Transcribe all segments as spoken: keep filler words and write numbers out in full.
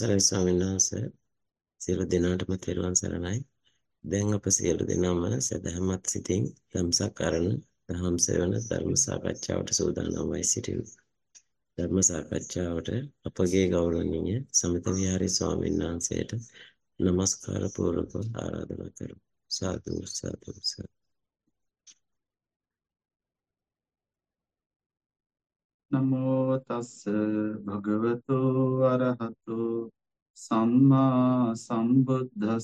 සරයි ස්වාමීන් වහන්සේ සියලු දෙනාටම තෙරුවන් සරණයි. දැන් අප සියලු දෙනාම සදහමත් සිතින් ධම්සක් අරණ දහම් සෙවන ධර්ම සාකච්ඡාවට සූදානම්වයි සිටිමු. ධර්ම සාකච්ඡාවට අපගේ ගෞරවනීය සමිත විහාරී ස්වාමීන් වහන්සේට নমස්කාර පූර්වක ආරාධනා කරමු. සාදු සාදු සාදු. නමෝ තස්ස භගවතු අරහතු සම්මා සම්බුද්දස්ස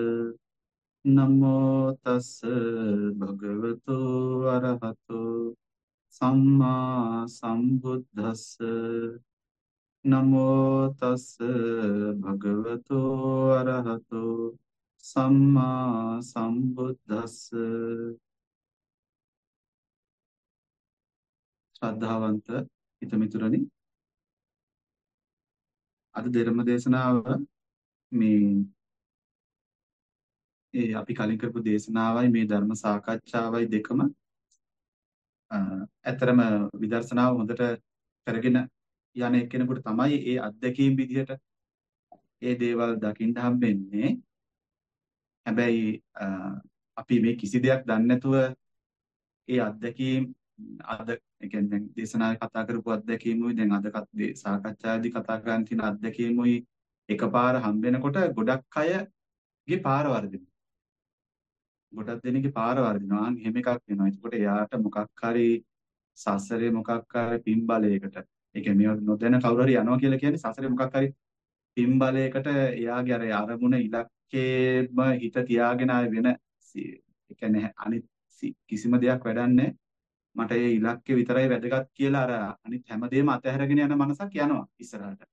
නමෝ තස්ස භගවතු අරහතු සම්මා සම්බුද්දස්ස නමෝ තස්ස භගවතු අරහතු සම්මා සම්බුද්දස්ස ශ්‍රද්ධාවන්ත හිතමිතුරනි, අද ධර්ම දේශනාව මේ ඒ අපි කලින් කරපු දේශනාවයි මේ ධර්ම සාකච්ඡාවයි දෙකම ඇත්තරම විදර්ශනාව හොඳට කරගෙන යන එක්කෙනෙකුට තමයි ඒ අත්දැකීම් විදිහට ඒ දේවල් දකින්න හම්බෙන්නේ. හැබැයි අපි මේ කිසි දෙයක් දන්නේ නැතුව ඒ අත්දැකීම් අද ඒ කියන්නේ දැන් දේශනාවේ කතා කරපු අත්දැකීමුයි දැන් අද සාකච්ඡාවේදී කතා කරන්න තියෙන අත්දැකීමුයි එකපාර හම්බෙනකොට ගොඩක් අයගේ පාර වර්ධිනවා. ගොඩක් දෙනෙක්ගේ පාර වර්ධිනවා. අන් එහෙම එකක් වෙනවා. එතකොට එයාට මොකක් හරි සසරේ මොකක් හරි පින්බලයකට, ඒ කියන්නේ මේවා නොදැන කවුරු හරි යනවා කියලා කියන්නේ සසරේ මොකක් හරි පින්බලයකට එයාගේ අර අරමුණ ඉලක්කේම හිත තියාගෙන ආය වෙන ඒ කියන්නේ අනිත් කිසිම දෙයක් වැඩන්නේ මට ඒ ඉලක්කේ විතරයි වැදගත් කියලා අර අනිත් හැමදේම අතහැරගෙන යන මනසක් යනවා ඉස්සරහට.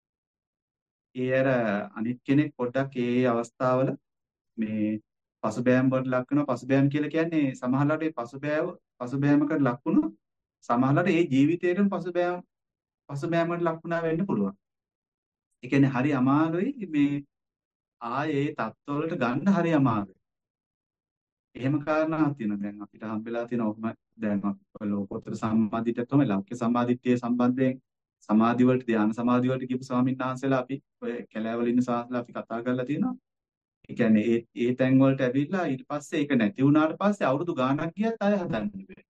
ඒ අර අනිත් කෙනෙක් පොඩ්ඩක් ඒ අවස්ථාවල මේ පසුබෑම් වලට ලක් වෙනවා. පසුබෑම් කියලා කියන්නේ සමහරවිට ඒ පසුබෑව පසුබෑමකට ලක් වුණොත් සමහරවිට ඒ ජීවිතේටම පසුබෑම් පසුබෑමකට ලක් වුණා වෙන්න පුළුවන්. ඒ කියන්නේ හරි අමාරුයි මේ ආයේ ඒ தත්වලට ගන්න හරි අමාරුයි. එහෙම කාරණාවක් තියෙනවා. දැන් අපිට හම්බෙලා තියෙන ඔහම දැන් ලෝකෝත්තර සම්මාදිටියත් තමයි ලෞකික සම්මාදිටිය සම්බන්ධයෙන් සමාධි වලට ධ්‍යාන සමාධි වලට කියපු ස්වාමීන් වහන්සේලා අපි ඔය කැලෑවල ඉන්න සාස්ත්‍රලා අපි කතා කරලා තියෙනවා. ඒ කියන්නේ ඒ ඒ තැන් වලට ඇවිල්ලා ඊට පස්සේ ඒක නැති වුණාට පස්සේ අවුරුදු ගාණක් ගියත් ආය හදන්න බැහැ.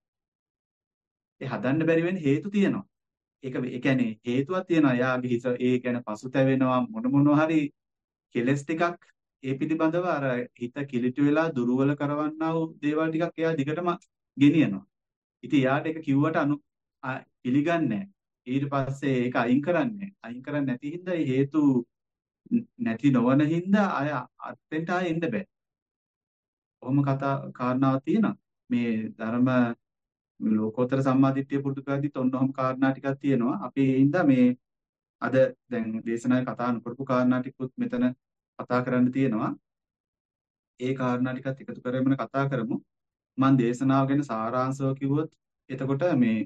ඒ හදන්න බැරි වෙන හේතු තියෙනවා. ඒක ඒ කියන්නේ හේතුවක් තියෙනවා. එයාගේ හිත ඒ කියන්නේ පසුතැවෙනවා මොන මොනවා හරි කෙලස් ටිකක් ඒ පිළිබඳව අර හිත කිලිටු වෙලා දුර්වල කරවන්නා වූ දේවල් ටිකක් එයා දිගටම ගෙනියනවා. ඉතින් එයාට ඒක කිව්වට අනු පිළිගන්නේ නැහැ. ඊට පස්සේ ඒක අයින් කරන්නේ. අයින් කරන්නේ නැති හින්දා ඒ හේතු නැති නොවන හින්දා අය අත්ෙන්ට ආයෙ එන්න බෑ. කොහොම කතා කාරණාවක් තියෙනවා. මේ ධර්ම ලෝකෝත්තර සම්මාදිට්ඨිය පුරුදු කරද්දිත් ඔන්නෝම කාරණා ටිකක් තියෙනවා. අපි ඒ හින්දා මේ අද දැන් දේශනාවේ කතා නොකරපු කාරණා ටිකුත් මෙතන කතා කරන්න තියෙනවා. ඒ කාරණා ටිකත් එකතු කරගෙන කතා කරමු. මම දේශනාව ගැන සාරාංශව කිව්වොත් එතකොට මේ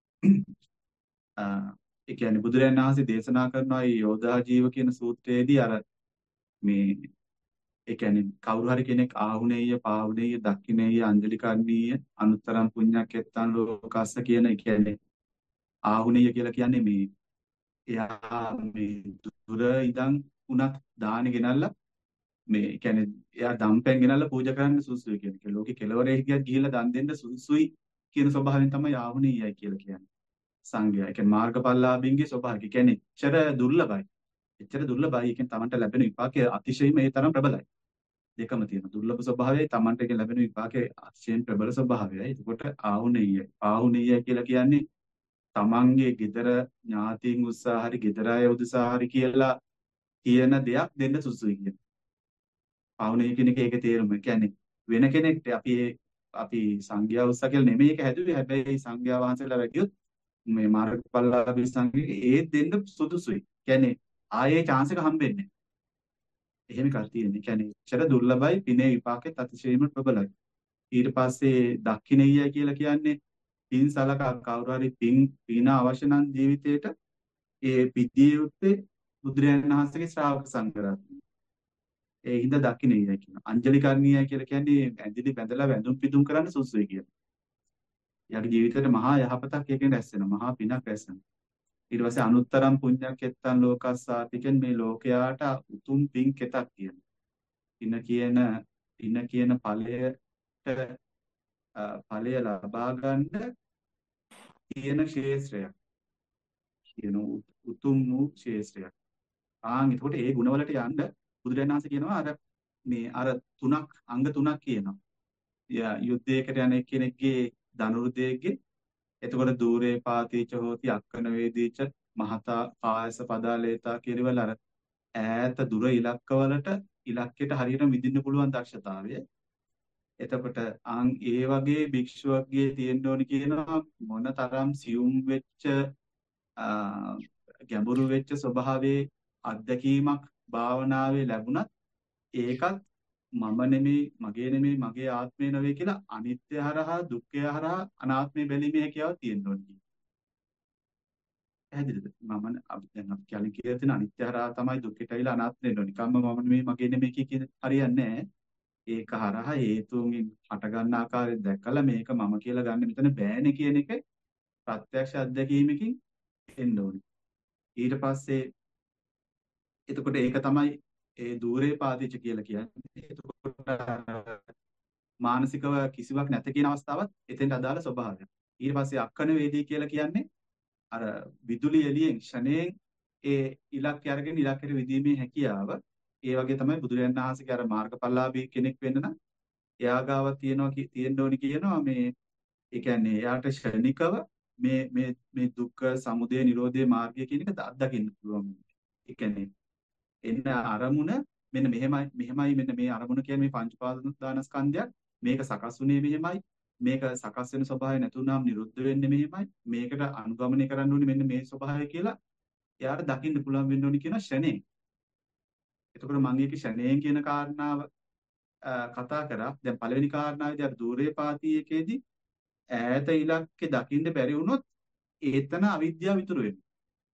ඒ කියන්නේ බුදුරජාණන් වහන්සේ දේශනා කරනවා මේ යෝධා ජීව කියන සූත්‍රයේදී අර මේ ඒ කියන්නේ කවුරු හරි කෙනෙක් ආහුනේය පාවුනේය දක්ඛිනේය අංජලිකරණීය අනුත්තරම් පුඤ්ඤක්කෙත්තං ලෝකස්ස කියන ඒ කියන්නේ ආහුනේය කියලා කියන්නේ මේ එයා මේ දුර ඉඳන් උනත් දාන ගෙනල්ලා මේ කියන්නේ එයා දම්පැන් ගෙනල්ලා පූජා කරන්න සුසුයි කියන එක. ලෝකේ කෙලවරේ හිටියත් ගිහිල්ලා දන් දෙන්න සුසුයි කියන ස්වභාවයෙන් තමයි ආහුනේයයි කියලා කියන්නේ. සංඝයා. ඒ කියන්නේ මාර්ගඵලලාභින්ගේ ස්වභාවය. ඒ කියන්නේ එච්චර දුර්ලභයි. එච්චර දුර්ලභයි. ඒ කියන්නේ Tamanට ලැබෙන විපාකයේ අතිශයින්ම ඒ තරම් ප්‍රබලයි. දෙකම තියෙනවා. දුර්ලභ ස්වභාවයයි Tamanට ඒක ලැබෙන විපාකයේ අතිශයින් ප්‍රබල ස්වභාවයයි. එතකොට ආහුනේයයි. ආහුනේයයි කියලා කියන්නේ තමන්ගේ gedara ඥාතීන් උත්සාහ හරි gedara අය උදෙසා හරි කියලා කියන දෙයක් දෙන්න සුසුයි කියන. ආහුනේය කියන එක ඒකේ තේරුම. ඒ කියන්නේ වෙන කෙනෙක්ට අපි අපි සංඝයා උත්සාහ කියලා නෙමෙයි ඒක හැදුවේ. හැබැයි සංඝයා වහන්සේලා වැඩියොත් මේ මාර්ගඵලලාභී සංඝයා ඒ දෙන්න සුදුසුයි. කියන්නේ ආයේ chance එක හම්බෙන්නේ. එහෙම එකක් තියෙන්නේ. කියන්නේ ඉච්ඡර දුර්ලභයි පිනේ විපාකෙත් අතිශයින්ම ප්‍රබලයි. ඊට පස්සේ දක්ඛිනෙය්‍ය කියලා කියන්නේ පින් සලකා කවුරු හරි පින් පින අවශ්‍ය නම් ජීවිතේට ඒ පිටියේ උත්තේ බුදුරජාණන් වහන්සේගේ ශ්‍රාවක සංඝරත්නය. ඒ හිඳ දක්ඛිනෙය්‍ය කියනවා. අංජලිකරණීය කියලා කියන්නේ ඇඳිලි බැඳලා වැඳුම් පිදුම් කරන්න සුසුයි කියලා. යාගේ ජීවිතේට මහා යහපතක් ඒකෙන් රැස් වෙනවා. මහා පිනක් රැස් වෙනවා. ඊට පස්සේ අනුත්තරම් පුඤ්ඤක්ඛෙත්තං ලෝකස්සාතිකෙන් මේ ලෝකයාට උතුම් පින් කෙතක් කියනවා. පින කියන පින කියන ඵලයට ඵලය ලබා ගන්න තියෙන ශේෂ්ත්‍රයක්. කියන උතුම් වූ ශේෂ්ත්‍රයක්. ආන් එතකොට ඒ ගුණවලට යන්න බුදුරජාණන් වහන්සේ කියනවා අර මේ අර තුනක් අංග තුනක් කියනවා. යුද්ධයකට යන එක්කෙනෙක්ගේ ධනුර්ධයෙක්ගේ එතකොට দূරේ පාතිච හෝති අක්කන වේදීච මහතා කායස පදාලේතා කියනවල අර ඈත දුර ඉලක්කවලට ඉලක්කයට හරියට විඳින්න පුළුවන් දක්ෂතාවය. එතකොට ආන් ඒ වගේ භික්ෂුවක්ගේ තියෙන්න ඕනි කියනවා මොන තරම් සියුම් වෙච්ච ගැඹුරු වෙච්ච ස්වභාවයේ අත්දැකීමක් භාවනාවේ ලැබුණත් ඒකත් මම නෙමෙයි මගේ නෙමෙයි මගේ ආත්මය නෙවෙයි කියලා අනිත්‍ය හරහා දුක්ඛය හරහා අනාත්මය බැලීමේ හැකියාව තියෙන්න ඕනේ. පැහැදිලිද? මම අපි දැන් අපි කියන්නේ කියලා තියෙන අනිත්‍ය හරහා තමයි දුක්ඛයට ඇවිල්ලා අනාත්මය වෙන්නේ. නිකම්ම මම නෙමෙයි මගේ නෙමෙයි කිය කියන හරියන්නේ නැහැ. ඒක හරහා හේතුන්ගෙන් හට ගන්න ආකාරය දැකලා මේක මම කියලා ගන්න මෙතන බෑනේ කියන එක ප්‍රත්‍යක්ෂ අත්දැකීමකින් එන්න ඕනේ. ඊට පස්සේ එතකොට ඒක තමයි ඒ দূරේ පාදිච්ච කියලා කියන්නේ. එතකොට මානසිකව කිසිවක් නැත කියන අවස්ථාවත් එතෙන්ට අදාළ ස්වභාවයක්. ඊට පස්සේ අක්කන වේදී කියලා කියන්නේ අර විදුලි එළියෙන් ෂණයෙන් ඒ ඉලක්කය අරගෙන ඉලක්කයට විදීමේ හැකියාව. ඒ වගේ තමයි බුදුරජාණන් වහන්සේගේ අර මාර්ගඵලලාභී කෙනෙක් වෙන්න නම් එයා ගාව තියෙනවා තියෙන්න ඕනි කියනවා මේ ඒ කියන්නේ එයාට ෂණිකව මේ මේ මේ දුක්ඛ සමුදය නිරෝධයේ මාර්ගය කියන එක අත්දකින්න පුළුවන්. ඒ කියන්නේ එන්න අරමුණ මෙන්න මෙහෙමයි මෙහෙමයි මෙන්න මේ අරමුණ කියන්නේ මේ පංච උපාදානස්කන්ධයක් මේක සකස් වුනේ මෙහෙමයි මේක සකස් වෙන ස්වභාවය නැතුණාම නිරුද්ධ වෙන්නේ මෙහෙමයි මේකට අනුගමනය කරන්න ඕනේ මෙන්න මේ ස්වභාවය කියලා එයාට දකින්න පුළුවන් වෙන්න ඕනි කියන ෂණේ. එතකොට මම මේක ෂණයෙන් කියන කාරණාව කතා කරා. දැන් පළවෙනි කාරණාවේදී අර দূරේ පාති එකේදී ඈත ඉලක්කේ දකින්න බැරි වුණොත් ඒතන අවිද්‍යාව ඉතුරු වෙනවා.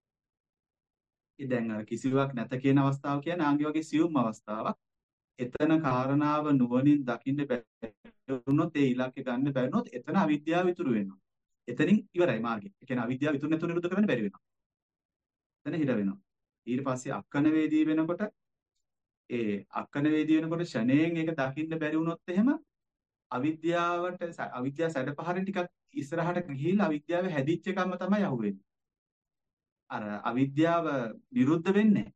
ඒ දැන් අර කිසිවක් නැත කියන අවස්ථාව කියන්නේ ආන්ගේ වගේ සියුම් අවස්ථාවක්. එතන කාරණාව නුවණින් දකින්න බැරි වුණොත් ඒ ඉලක්කේ ගන්න බැරි වුණොත් එතන අවිද්‍යාව ඉතුරු වෙනවා. එතනින් ඉවරයි මාර්ගය. ඒ කියන්නේ අවිද්‍යාව ඉතුරු නැතුව නිරුද්ධ කරන්න බැරි වෙනවා. එතන හිර වෙනවා. ඊට පස්සේ අක්කන වේදී වෙනකොට ඒ අක්කන වේදී වෙනකොට ෂණයෙන් ඒක දකින්න බැරි වුණොත් එහෙම අවිද්‍යාවට අවිද්‍යාව සැඩපහරින් ටිකක් ඉස්සරහට ගිහිල්ලා අවිද්‍යාවේ හැදිච්ච එකම තමයි අහුවෙන්නේ. අර අවිද්‍යාව නිරුද්ධ වෙන්නේ.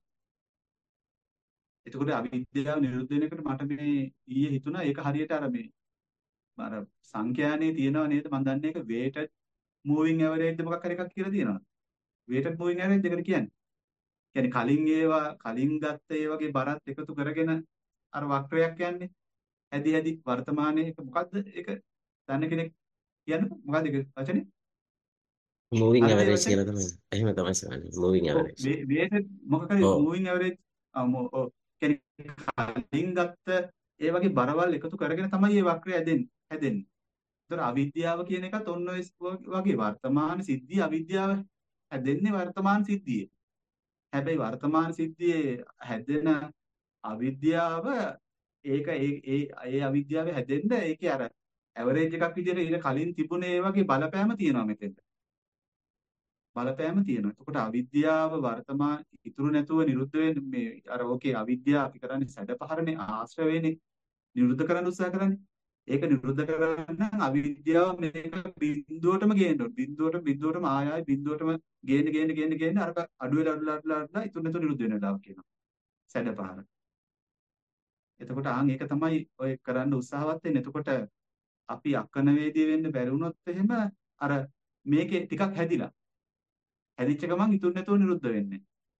එතකොට අවිද්‍යාව නිරුද්ධ වෙනකොට මට මේ ඊයේ හිතුණා ඒක හරියට අර මේ අර සංඛ්‍යානේ තියෙනව නේද මම දන්නේ ඒක weighted moving average ද මොකක් හරි එකක් කියලා තියෙනවා. weighted moving average එකට කියන්නේ. කියන්නේ කලින් ඒවා කලින් ගත්ත ඒ වගේ බරත් එකතු කරගෙන අර වක්‍රයක් යන්නේ. හැදි හැදි වර්තමානයේ ඒක මොකද්ද ඒක දන්න කෙනෙක් කියන්න මොකද්ද ඒක වචනේ? moving හරිද ඒ average වචනේ? කියලා තමයි. එහෙම තමයි සරන්නේ. moving ඔව් average. weighted මොකක් හරි ඔව්. moving average ඔව් කියන්නේ කලින් ගත්ත ඒ වගේ බරවල් එකතු කරගෙන තමයි මේ වක්‍රය හැදෙන්නේ හැදෙන්නේ. ඒතර අවිද්‍යාව කියන එකත් ඔන්න ඔය වගේ වර්තමාන සිද්ධිය අවිද්‍යාව හැදෙන්නේ වර්තමාන සිද්ධියේ. හැබැයි වර්තමාන සිද්ධියේ හැදෙන අවිද්‍යාව ඒක ඒ ඒ ඒ අවිද්‍යාවේ හැදෙන්න ඒකේ අර ඇවරේජ් එකක් විදිහට ඊට කලින් තිබුණේ ඒ වගේ බලපෑම තියෙනවා මෙතෙන්ට. බලපෑම තියෙනවා. එතකොට අවිද්‍යාව වර්තමාන ඉතුරු නැතුව නිරුද්ධ වෙන්නේ මේ අර ඕකේ අවිද්‍යාව අපි කරන්නේ සැඩපහරනේ ආශ්‍රවේනේ නිරුද්ධ කරන්න උත්සාහ කරන්නේ. ඒක නිරුද්ධ කරන්න අවිද්‍යාව මේක බිඳුවටම ගේන්න ඕනේ. බිඳුවට බිඳුවටම ආය ආය බිඳුවටම ගේන්න ගේන්න ගේන්න ගේන්න අර අඩු වෙලා අඩු වෙලා අඩු වෙලා අඩු වෙලා ඉතුරු නැතුව නිරුද්ධ වෙන වෙලාවක් කියනවා. සැඩපහර. එතකොට ආන් ඒක තමයි ඔය කරන්න උත්සාහවත් වෙන්නේ. එතකොට අපි අක්කන වේදී වෙන්න බැරි වුණොත් එහෙම අර මේකේ ටිකක් හැදිලා හැදිච්ච ගමන් ඉතුරු නැතුව නිරුද්ධ වෙන්නේ.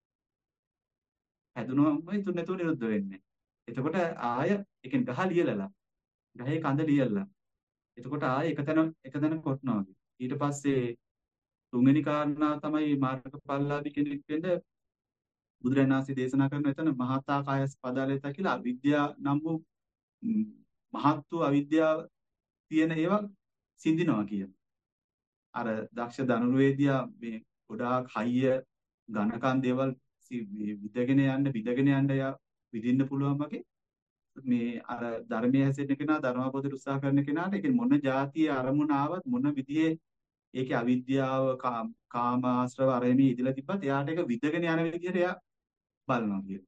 හැදුනොම ඉතුරු නැතුව නිරුද්ධ වෙන්නේ. එතකොට ආය ඒ කියන්නේ ගහ ලියලලා. ගහේ කඳ ලියලලා. එතකොට ආය එකතැන එකතැන කොටනවා වගේ. ඊට පස්සේ තුන්වෙනි කාරණාව තමයි මාර්ගඵලලාභී කෙනෙක් වෙන්න බුදුරජාණන් වහන්සේ දේශනා කරන එතන මහතා කායස් පදාලේතා කියලා අවිද්‍යාව නම් වූ මහත් වූ අවිද්‍යාව තියෙන ඒවා සිඳිනවා කියන. අර දක්ෂ ධනුර්වේදියා මේ ගොඩාක් හයිය ඝනකන් දේවල් විදගෙන යන්න විදගෙන යන්න යා විදින්න පුළුවන් වගේ මේ අර ධර්මයේ හැසිරෙන කෙනා ධර්මාවබෝධයට උත්සාහ කරන කෙනාට ඒක මොන જાතිය අරමුණ ආවත් මොන විදිහේ ඒකේ අවිද්‍යාව කාම කාම ආශ්‍රව අරෙමි ඉදලා තිබ්බත් එයාට ඒක විදගෙන යන විදිහට එයා බලනවා කියන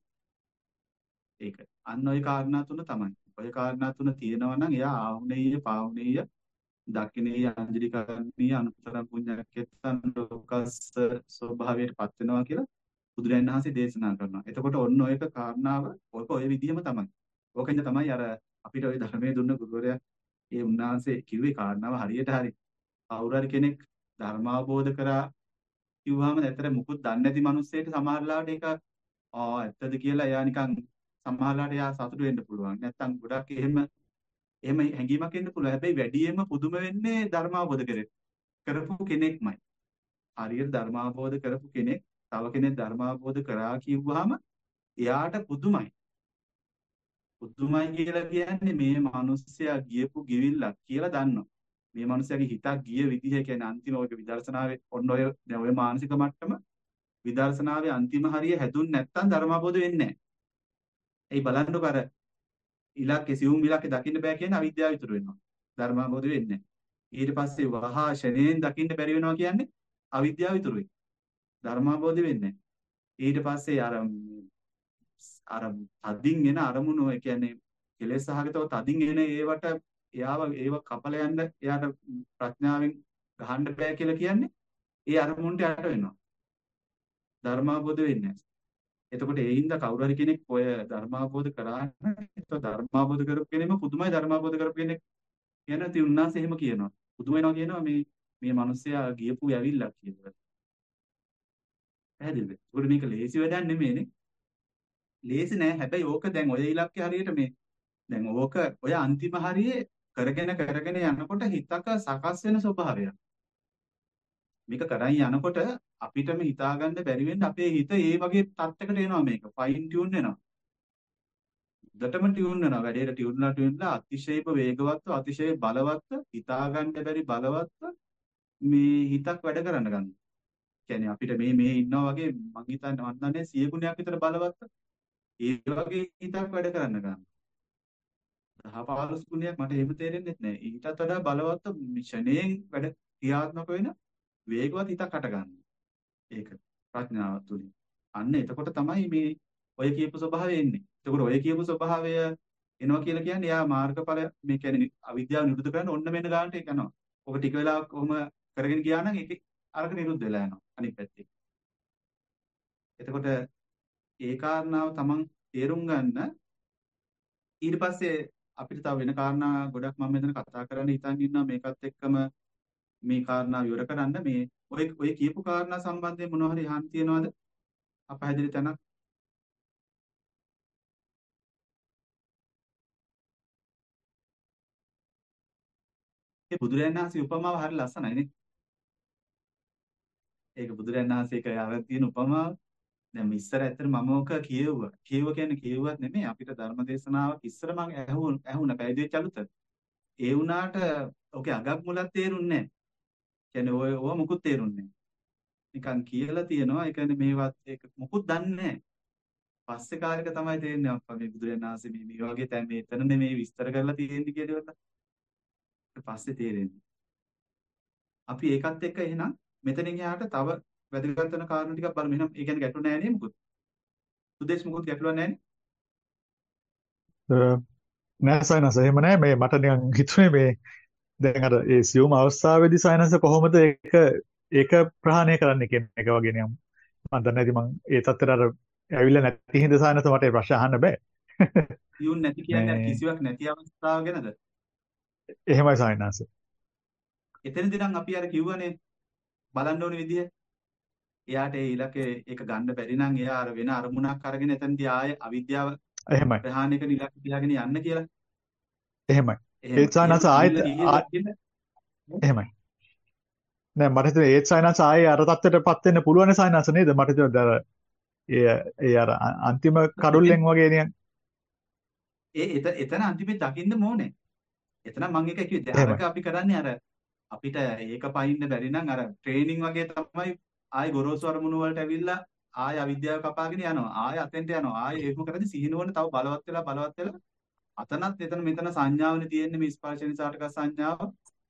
ඒක. අන්න ওই කාරණා තුන තමයි. ওই කාරණා තුන තියෙනවා නම් එයා ආහුනේය පාහුනේය දකිනේ අංජලි කරණීය අනුත්තර පුඤ්ඤක්කෙත්තන් ලෝකස්ස ස්වභාවයට පත් වෙනවා කියලා බුදුරජාණන් වහන්සේ දේශනා කරනවා. එතකොට ඔන්න ඔයක කාරණාව ඔයක ඔය විදිහම තමයි. ඕකෙන්ද තමයි අර අපිට ওই ධර්මයේ දුන්න ගුරුවරයා ඒ උන්වහන්සේ කිව්වේ කාරණාව හරියට හරි. කවුරු හරි කෙනෙක් ධර්ම අවබෝධ කරා කිව්වහම ඇත්තට මුකුත් දන්නේ නැති මිනිස්සෙට සමහරලාට ඒක ආ ඇත්තද කියලා එයා නිකන් සමහරලාට එයා සතුටු වෙන්න පුළුවන්. නැත්තම් ගොඩක් එහෙම එහෙම හැඟීමක් එන්න පුළුවන්. හැබැයි වැඩියෙන්ම පුදුම වෙන්නේ ධර්ම අවබෝධ කර කරපු කෙනෙක්මයි. හරියට ධර්ම අවබෝධ කරපු කෙනෙක් තව කෙනෙක් ධර්ම අවබෝධ කරා කිව්වහම එයාට පුදුමයි. පුදුමයි කියලා කියන්නේ මේ මිනිස්සයා ගියපු ගිවිල්ලක් කියලා දන්නවා. මේ මිනිස්සයාගේ හිතක් ගිය විදිහ කියන්නේ අන්තිම ඔය විදර්ශනාවේ ඔන්න ඔය දැන් ඔය මානසික මට්ටම විදර්ශනාවේ අන්තිම හරිය හැදුන්නේ නැත්නම් ධර්ම අවබෝධ වෙන්නේ නැහැ. ඒ බලන්නකො අර ඉලක්කේ සිවුම් ඉලක්කේ දකින්න බෑ කියන අවිද්‍යාව ඉතුරු වෙනවා. ධර්ම අවබෝධ වෙන්නේ නැහැ. ඊට පස්සේ වහා ෂණයෙන් දකින්න බැරි වෙනවා කියන්නේ අවිද්‍යාව ඉතුරු වෙයි. ධර්ම අවබෝධ වෙන්නේ නැහැ. ඊට පස්සේ අර අර තදින් එන අරමුණු ඒ කියන්නේ කෙලෙස් සහගතව තදින් එන ඒවට එයාව ඒව කපල යන්න එයාට ප්‍රඥාවෙන් ගහන්න බෑ කියලා කියන්නේ ඒ අරමුණට යට වෙනවා. ධර්මාබෝධ වෙන්නේ නැහැ. එතකොට ඒ හින්දා කවුරු හරි කෙනෙක් ඔය ධර්මාබෝධ කරා නම් ඒක ධර්මාබෝධ කරපු කෙනෙක්ම පුදුමයි ධර්මාබෝධ කරපු කෙනෙක් කියන තියුන්නාස එහෙම කියනවා. පුදුම වෙනවා කියනවා මේ මේ මිනිස්සයා ගියපු යවිල්ලක් කියලා. පැහැදිලිද? ඒකට මේක ලේසි වැඩක් නෙමෙයිනේ. ලේසි නෑ. හැබැයි ඕක දැන් ඔය ඉලක්කේ හරියට මේ දැන් ඕක ඔය අන්තිම හරියේ කරගෙන කරගෙන යනකොට හිතක සකස් වෙන ස්වභාවයක්. මේක කරන් යනකොට අපිටම හිතාගන්න බැරි වෙන්න අපේ හිත ඒ වගේ තත්යකට එනවා මේක. ෆයින් ටියුන් වෙනවා. දඩටම ටියුන් වෙනවා. වැඩේට ටියුන්ලා ටියුන්ලා අතිශයම වේගවත්ව අතිශය බලවත්ව හිතාගන්න බැරි බලවත්ව මේ හිතක් වැඩ කරන්න ගන්නවා. කියන්නේ අපිට මේ මේ ඉන්නවා වගේ මං හිතන්නේ මන් දන්නේ සිය ගුණයක් විතර බලවත්ව ඒ වගේ හිතක් වැඩ කරන්න ගන්නවා. දහ පහළොස් ගුණයක් මට එහෙම තේරෙන්නේ නැහැ. ඊටත් වඩා බලවත්ව මිෂණයෙන් වැඩ ක්‍රියාත්මක වෙන වේගවත් හිතක් හට ගන්නවා. ඒක ප්‍රඥාව තුලින්. අන්න එතකොට තමයි මේ ඔය කියපු ස්වභාවය එන්නේ. එතකොට ඔය කියපු ස්වභාවය එනවා කියලා කියන්නේ යා මාර්ගඵල මේ කියන්නේ අවිද්‍යාව නිරුද්ධ කරන්න ඔන්න මෙන්න ගන්නට ඒක යනවා. ඔක ටික වෙලාවක් කොහොම කරගෙන ගියා නම් ඒකේ අරක නිරුද්ධ වෙලා යනවා අනිත් පැත්තේ. එතකොට ඒ කාරණාව තමන් තේරුම් ගන්න ඊට පස්සේ අපිට තව වෙන කාරණා ගොඩක් මම මෙතන කතා කරන්න හිතන් ඉන්නවා මේකත් එක්කම මේ කාරණා විවර කරන්න මේ ඔය ඔය කියපු කාරණා සම්බන්ධයෙන් මොනවා හරි අහන්න තියනවද? අපහැදිලි තැනක්. ඒ බුදුරජාණන් වහන්සේ උපමාව හරි ලස්සනයි නේ. ඒක බුදුරජාණන් වහන්සේ ඒක අරන් තියෙන උපමාව. දැන් ඉස්සර ඇත්තට මම ඕක කියෙව්වා. කියෙව්ව කියන්නේ කියෙව්වත් නෙමෙයි අපිට ධර්ම දේශනාවක් ඉස්සර මම ඇහුණ ඇහුණ පැවිදි අලුත. ඒ වුණාට ඔකේ අගක් මුලක් තේරුන්නේ නැහැ. කියන්නේ ඔය ඔය මුකුත් තේරුන්නේ නැහැ. නිකන් කියලා තියෙනවා. ඒ කියන්නේ මේවත් ඒක මුකුත් දන්නේ නැහැ. පස්සේ කාලෙක තමයි තේරෙන්නේ අප්පා මේ බුදුරජාණන් වහන්සේ මේ මේ වගේ තැන් මෙතන නෙමෙයි විස්තර කරලා තියෙන්නේ කියලා ඉවරලා. ඊට පස්සේ තේරෙන්නේ. අපි ඒකත් එක්ක එහෙනම් මෙතනින් එහාට තව වැදගත් වෙන කාරණා ටිකක් බලමු. එහෙනම් ඒ කියන්නේ ගැටුණ නැහැ නේ මුකුත්. සුදේශ් මුකුත් ගැටලුවක් නැහැ නේ. නෑ සයනස එහෙම නෑ මේ මට නිකන් හිතුනේ මේ දැන් අර ඒ සියුම් අවස්ථාවේදී සයනස කොහොමද ඒක ඒක ප්‍රහාණය කරන්න කියන එක වගේ නියම් මම දන්නේ නැති මම ඒ තත්ත්වයට අර ඇවිල්ලා නැති හින්දා සයනස මට ඒ ප්‍රශ්න අහන්න බෑ. යුන් නැති කියන්නේ අර කිසිවක් නැති අවස්ථාව ගැනද? එහෙමයි සයනස. එතනදී නම් අපි අර කිව්වනේ බලන්න ඕනේ විදිය. එයාට ඒ ඉලක්කේ ඒක ගන්න බැරි නම් එයා අර වෙන අරමුණක් අරගෙන එතනදී ආයේ අවිද්‍යාව එහෙමයි. ප්‍රහාණය කරන ඉලක්ක තියාගෙන යන්න කියලා. එහෙමයි. ඒ සයනස ආයෙත් එහෙමයි. නෑ මට හිතෙන්නේ ඒත් සයනස ආයේ අර තත්ත්වයටපත් වෙන්න පුළුවන් සයනස නේද? මට හිතෙන්නේ අර ඒ ඒ අර අන්තිම කඩුල්ලෙන් වගේ නිකන් ඒ එත එතන අන්තිමේ දකින්න ඕනේ. එතන මම එක කිව්වේ දැන් අරක අපි කරන්නේ අර අපිට ඒක පයින්න බැරි නම් අර ට්‍රේනින් වගේ තමයි ආයි ගොරෝසු අරමුණු වලට ඇවිල්ලා ආයි අවිද්‍යාව කපාගෙන යනවා. ආයි අතෙන්ට යනවා. ආයි ඒකම කරද්දි සිහිනුවන තව බලවත් වෙලා බලවත් වෙලා අතනත් එතන මෙතන සංඥාවනේ තියෙන්නේ මේ ස්පර්ශ නිසාටක සංඥාව.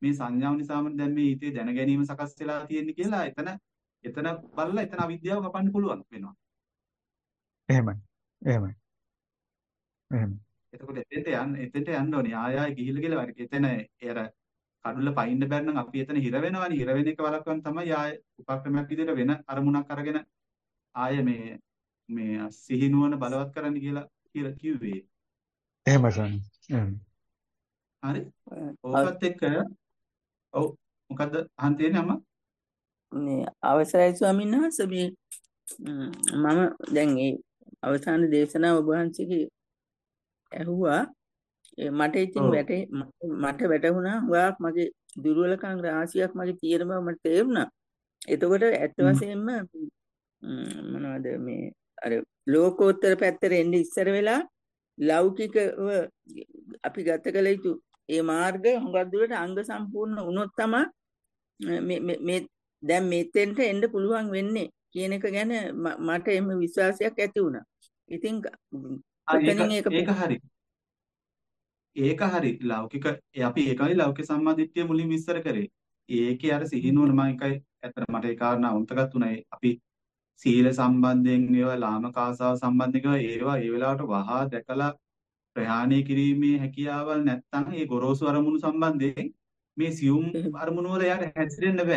මේ සංඥාව නිසාම දැන් මේ හිතේ දැන ගැනීම සකස් වෙලා තියෙන්නේ කියලා එතන එතන බලලා එතන අවිද්‍යාව කපන්න පුළුවන් වෙනවා. එහෙමයි. එහෙමයි. එහෙමයි. එතකොට එතෙන්ට යන්න එතෙන්ට යන්න ඕනේ. ආය ආය ගිහිල්ලා ගිහලා වරි එතන ඒ අර කඩුල්ල පයින්න බැරි නම් අපි එතන හිර වෙනවනේ. හිර වෙන එක වළක්වන්න තමයි ආය උපක්‍රමයක් විදිහට වෙන අරමුණක් අරගෙන ආය මේ මේ සිහිනුවන බලවත් කරන්න කියලා කියලා කිව්වේ. එහෙමයි ස්වාමී. එහෙමයි. හරි. ඕකත් එක්ක ඔව් මොකද්ද අහන් තියෙන්නේ අම්මා? මේ අවසරයි ස්වාමීන් වහන්සේ මේ ම්, මම දැන් ඒ අවසාන දේශනාව ඔබ වහන්සේගේ ඇහුවා. ඒ මට ඉතින් ඔව්. වැටේ මට මට වැටහුණා හුඟක් මගේ දුර්වලකම් රාශියක් මගේ තියෙන බව මට තේරුණා. එතකොට ඇත්ත හ්ම්. වශයෙන්ම ම්, මොනවද මේ අර ලෝකෝත්තර පැත්තට එන්නේ ඉස්සර වෙලා ලෞකිකව අපි ගත කළ යුතු ඒ මාර්ග හුඟක් දුරට අංග සම්පූර්ණ වුණොත් තමයි මේ මේ මේ දැන් මෙතෙන්ට එන්න පුළුවන් වෙන්නේ කියන එක ගැන ම- මට එම විශ්වාසයක් ඇති වුණා. ඉතින් ආ ඒක කොතනින් ඒක ඒක හරි. ඒක හරි. ලෞකික ඒ අපි ඒකයි ලෞකික සම්මාදිට්ඨිය මුලින් විස්තර කරේ. ඒකේ අර සිහිනුවන මම එකයි ඇත්තට මට ඒ කාරණා උන්තගත් උනායි. අපි සීල සම්බන්ධයෙන් ඒවා ලාමක ආසාව සම්බන්ධයෙන් ඒවා ඒ වෙලාවට වහා දැකලා ප්‍රහාණය කිරීමේ හැකියාවල් නැත්නම් ඒ ගොරෝසු අරමුණු සම්බන්ධයෙන් මේ සියුම් අරමුණු වල යාට හැසිරෙන්න බෑ.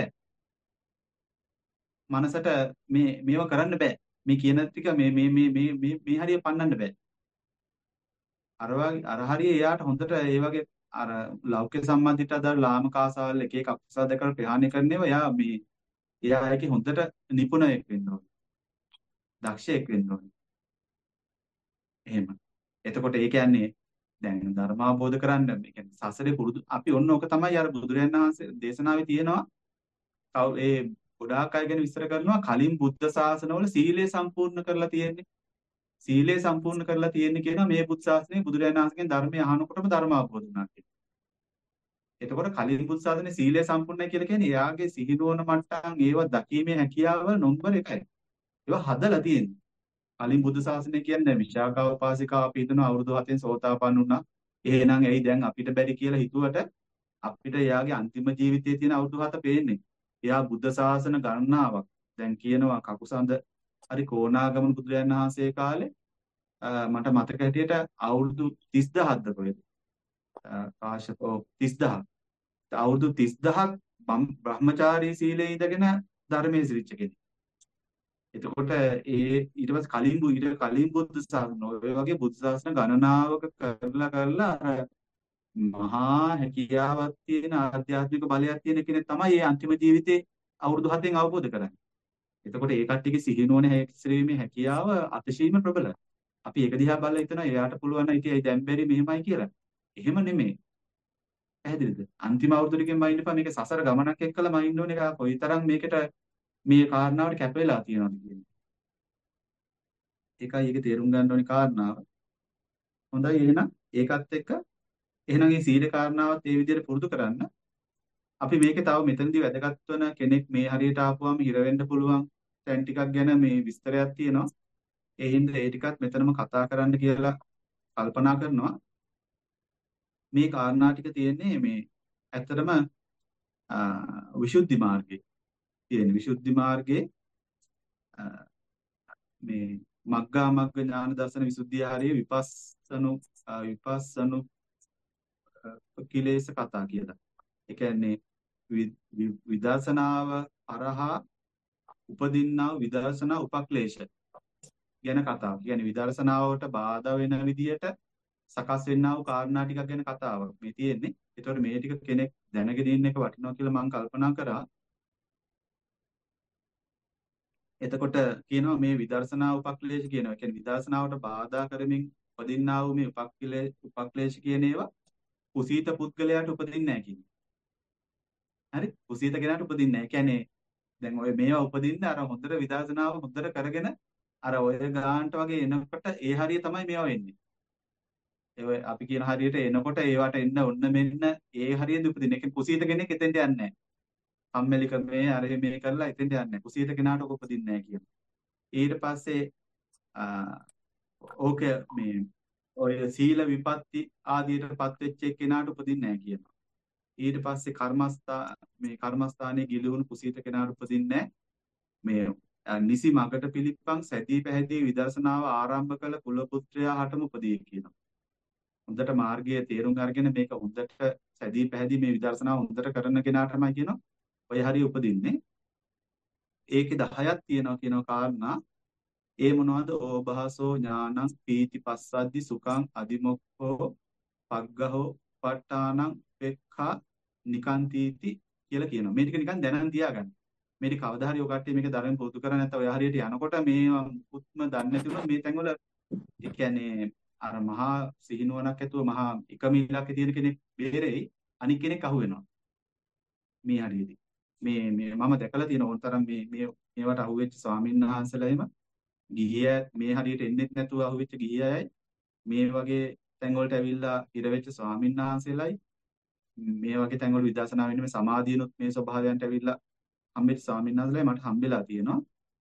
මනසට මේ මේව කරන්න බෑ. මේ කියන ටික මේ මේ මේ මේ මේ මේ හරිය පන්නන්න බෑ. අර වගේ අර හරිය එයාට හොඳට ඒ වගේ අර ලෞකික සම්මාදිට අදාළ ලාමක ආසාවල් එක එක අකුසල දැකලා ප්‍රහාණය කරන්නේව යා මේ එයා ඒකේ හොඳට නිපුණයෙක් වෙන්න ඕනේ. දක්ෂයෙක් වෙන්න ඕනේ. එහෙම. එතකොට ඒ කියන්නේ දැන් ධර්ම අවබෝධ කරන්න මේ කියන්නේ සසරේ පුරුදු අපි ඔන්න ඕක තමයි අර බුදුරජාණන් වහන්සේ දේශනාවේ තියෙනවා. කව් ඒ ගොඩාක් අය ගැන විස්තර කරනවා කලින් බුද්ධ ශාසනවල සීලය සම්පූර්ණ කරලා තියෙන්නේ. සීලය සම්පූර්ණ කරලා තියෙන්නේ කියනවා මේ බුද්ධ ශාසනයේ බුදුරජාණන් වහන්සේගෙන් ධර්මය අහනකොටම ධර්ම අවබෝධ වුණා කියලා. එතකොට කලින් බුද්ධ ශාසනයේ සීලය සම්පූර්ණයි කියලා කියන්නේ එයාගේ සිහිනුවන මට්ටම් ඒව දකීමේ හැකියාව නම්බර එකයි. ඒවා හදලා තියෙන්නේ. කලින් බුද්ධ ශාසනය කියන්නේ විශාකා උපාසිකා අපි හිතන අවුරුදු හතෙන් සෝතාපන්න වුණා. එහෙනම් ඇයි දැන් අපිට බැරි කියලා හිතුවට අපිට එයාගේ අන්තිම ජීවිතයේ තියෙන අවුරුදු හත පේන්නේ. එයා බුද්ධ ශාසන ගණනාවක්. දැන් කියනවා කකුසඳ හරි කොණාගමන බුදුරජාණන් වහන්සේ කාලේ අ, මට මතක හැටියට අවුරුදු තිස් දහක්ද කොහෙද? අ, කාශ්‍යප ඔව් තිස් දහයක්. අවුරුදු තිස් දහයක් බම්- බ්‍රහ්මචාරී සීලේ ඉඳගෙන ධර්මයේ සිරිච්ච කෙනෙක්. එතකොට ඒ ඊට පස්සේ කලින් බු- ඊට කලින් බුද්ධ ශාසන ඔය වගේ බුද්ධ ශාසන ගණනාවක කරලා කරලා අර මහා හැකියාවක් තියෙන ආධ්‍යාත්මික බලයක් තියෙන කෙනෙක් තමයි මේ අන්තිම ජීවිතේ අවුරුදු හතෙන් අවබෝධ කරන්නේ. එතකොට ඒ කට්ටියගේ සිහිනුවන හැසිරීමේ හැකියාව අතිශයින්ම ප්‍රබලයි. අපි ඒක දිහා බලලා හිතනවා එයාට පුළුවන් නම් ඉතින් දැන් බැරි මෙහෙමයි කියලා. එහෙම නෙමෙයි. පැහැදිලිද? අන්තිම අවුරුදු ටිකෙන් මයින්ඩ් එපා මේක සසර ගමනක් එක්කලා මයින්ඩ් ඕන එක කොයිතරම් මේකට මේ කාරණාවට කැප වෙලා තියෙනවද කියන්නේ. ඒකයි ඒකේ තේරුම් ගන්න ඕනි කාරණාව. හොඳයි එහෙනම් ඒකත් එක්ක එහෙනම් මේ සීල කාරණාවත් ඒ විදිහට පුරුදු කරන්න. අපි මේකේ තව මෙතනදී වැදගත් වෙන කෙනෙක් මේ හරියට ආපුවාම හිර වෙන්න පුළුවන් තැන් ටිකක් ගැන මේ විස්තරයක් තියෙනවා. ඒ හින්දා ඒ ටිකත් මෙතනම කතා කරන්න කියලා කල්පනා කරනවා. මේ කාරණා ටික තියෙන්නේ මේ ඇත්තටම අ, විසුද්ධි මාර්ගයේ තියෙන විසුද්ධි මාර්ගයේ අ, මේ මග්ගා මග්ග ඥාන දර්ශන විසුද්ධිය හරිය විපස්සනු අ, විපස්සනු කිලේශ කතා කියලා. ඒ කියන්නේ වි- වි- විදර්ශනාව හරහා උපදින්නා වූ විදර්ශනා උපක්ලේශ ගැන කතාවක්. කියන්නේ විදර්ශනාවට බාධා වෙන විදිහට සකස් වෙන්නා වූ කාරණා ටිකක් ගැන කතාවක් මේ තියෙන්නේ. ඒතකොට මේ ටික කෙනෙක් දැනගෙන ඉන්න එක වටිනවා කියලා මම කල්පනා කරා. එතකොට කියනවා මේ විදර්ශනා උපක්ලේශ කියනවා. ඒ කියන්නේ විදර්ශනාවට බාධා කරමින් උපදින්නා වූ මේ උපක්ලේශ උපක්ලේශ කියන ඒවා කුසීත පුද්ගලයාට උපදින්නේ නැහැ කියන්නේ. හරි? කුසීත කෙනාට උපදින්නේ නැහැ. ඒ කියන්නේ දැන් ඔය මේවා උපදින්න අර හොඳට විදර්ශනාව හොඳට කරගෙන අර ඔය ගානට වගේ එනකොට ඒ හරිය තමයි මේවා වෙන්නේ. ඒ ඔය අපි කියන හරියට එනකොට ඒවට එන්න ඔන්න මෙන්න ඒ හරියෙන් උපදින. ඒ කියන්නේ කුසීත කෙනෙක් එතෙන්ට යන්නේ නැහැ. කම්මැලිකමේ අර මේ කරලා එතෙන්ට යන්නේ නැහැ. කුසීත කෙනාට ඔක උපදින්නේ නැහැ කියනවා. ඊට පස්සේ ආ, ඕක මේ ඔය සීල විපatti ආදියටපත් වෙච්ච එක්කෙනාට උපදින්නේ නැහැ කියනවා. ඊට පස්සේ කර්මස්ථා මේ කර්මස්ථානයේ ගිලුණු කුසීත කෙනාට උපදින්නේ මේ අ, නිසි මගට පිළිපන් සැදී පැහැදී විදර්ශනාව ආරම්භ කළ කුල පුත්‍රයා හටම උපදී කියනවා. හොඳට මාර්ගයේ තේරුම් අරගෙන මේක හොඳට සැදී පැහැදී මේ විදර්ශනාව හොඳට කරන කෙනාටමයි කියනවා ඔය හරිය උපදින්නේ. ඒකේ දහයක් තියෙනවා කියනවා කාරණා. ඒ මොනවද? ඕභාසෝ ඥානං පීති පස්සද්දි සුඛං අදිමොක්ඛෝ පග්ගහෝ ප ဋ ාණං පෙක්ඛා නිකාන්තීති කියලා කියනවා. මේ ටික නිකන් දැනන් තියාගන්න. මේ ටික කවදා හරි ඔය කට්ටිය මේක දරෙන් පුරුදු කරන්නේ නැත්නම් ඔය හරියට යනකොට මේ උත්ම දන්නේ නැති වුණොත් මේ තැන්වල ඒ කියන්නේ අර මහා සිහිනුවණක් ඇතුව මහා එකම ඉලක්කේ තියෙන කෙනෙක් බේරෙයි අනික් කෙනෙක් අහු වෙනවා. මේ හරියදී. මේ මේ මම දැකලා තියෙන ඕනතරම් මේ මේ මේවට අහුවෙච්ච ස්වාමීන් වහන්සේලා එහෙම ගිහිය මේ හරියට එන්නේ නැතුව අහුවෙච්ච ගිහියයි මේ වගේ තැන් වලට ඇවිල්ලා ඉර වෙච්ච ස්වාමීන් වහන්සේලායි මේ වගේ තැන් වල විදර්ශනා වෙන්නේ මේ සමාධියනොත් මේ ස්වභාවයන්ට ඇවිල්ලා හම්බෙච්ච ස්වාමීන් වහන්සේලායි මට හම්බෙලා තියෙනවා.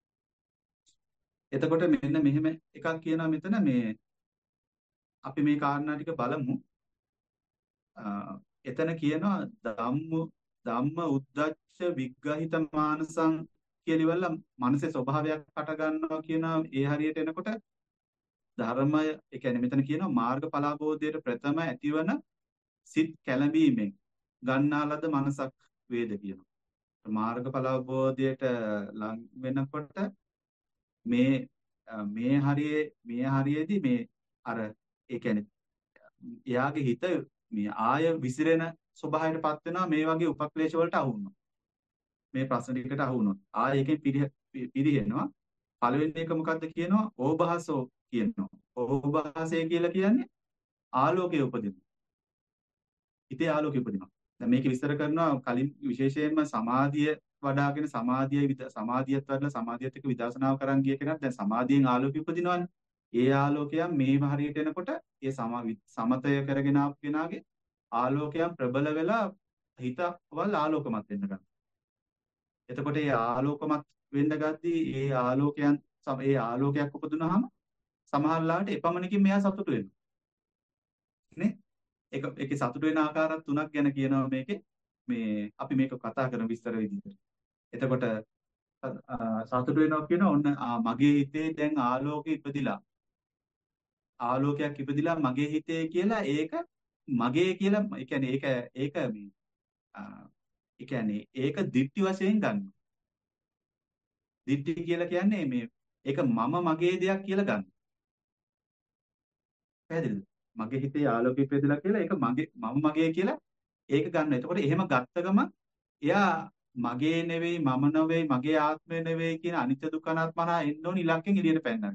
එතකොට මෙන්න මෙහෙම එකක් කියනවා මෙතන මේ අපි මේ කාරණා ටික බලමු. අ, එතන කියනවා ධම්ම ධම්ම උද්දච්ච විග්‍රහිත මානසං කියලා ඉවරලා මනසේ ස්වභාවයක් හට ගන්නවා කියන ඒ හරියට එනකොට ධර්මය ඒ කියන්නේ මෙතන කියනවා මාර්ගඵල අවබෝධයට ප්‍රථම ඇතිවන සිත් කැළඹීමෙන් ගන්නා ලද මනසක් වේද කියනවා. මාර්ගඵල අවබෝධයට ලං වෙනකොට මේ අ, මේ හරියේ මේ හරියේදී මේ අර ඒ කියන්නේ එයාගේ හිත මේ ආය විසිරෙන ස්වභාවයටපත් වෙනවා මේ වගේ උපක්ලේශ වලට අහු වුණා. මේ ප්‍රශ්න ටිකට අහු වුණොත් ආය එකෙන් පිරිහෙනවා. පළවෙනි එක මොකද්ද කියනවා? ඕභාසෝ කියනවා. ඕභාසය කියලා කියන්නේ ආලෝකයේ උපදිනවා. හිතේ ආලෝකයේ උපදිනවා. දැන් මේක විස්තර කරනවා කලින් විශේෂයෙන්ම සමාධිය වඩාගෙන සමාධිය විද සමාධියත් වඩලා සමාධියත් එක්ක විදර්ශනාව කරන් ගිය කෙනාට දැන් සමාධියෙන් ආලෝකය උපදිනවනේ. ඒ ආලෝකයන් මේව හරියට එනකොට ඒ සමතය කරගෙන ආපු කෙනාගේ ආලෝකයන් ප්‍රබල වෙලා හිතවල් ආලෝකමත් වෙන්න ගන්නවා. එතකොට ඒ ආලෝකමත් වෙන්න ගද්දී ඒ ආලෝකයන් ඒ ආලෝකයක් උපදුනහම සමහරලාට එපමණකින් මෙයා සතුටු වෙනවා. නේ? ඒක ඒකේ සතුටු වෙන ආකාර තුනක් ගැන කියනවා මේකේ. මේ අපි මේක කතා කරන විස්තර විදිහට. එතකොට සතුටු වෙනවා කියන ඔන්න මගේ හිතේ දැන් ආලෝකෙ ඉපදිලා ආලෝකයක් ඉපදිලා මගේ හිතේ කියලා ඒක මගේ කියලා ඒ කියන්නේ ඒක ඒක මේ ඒ කියන්නේ ඒක දිට්ඨි වශයෙන් ගන්නවා. දිට්ඨි කියලා කියන්නේ මේ ඒක මම මගේ දෙයක් කියලා ගන්න. පැහැදිලිද? මගේ හිතේ ආලෝකය ඉපදිලා කියලා ඒක මගේ මම මගේ කියලා ඒක ගන්න. එතකොට එහෙම ගත්ත ගමන් එයා මගේ නෙවෙයි මම නෙවෙයි මගේ ආත්මය නෙවෙයි කියන අනිත්‍ය දුක්ඛ අනාත්ම මනා එන්න ඕන ඉලක්කෙන් එළියට පැනනවා.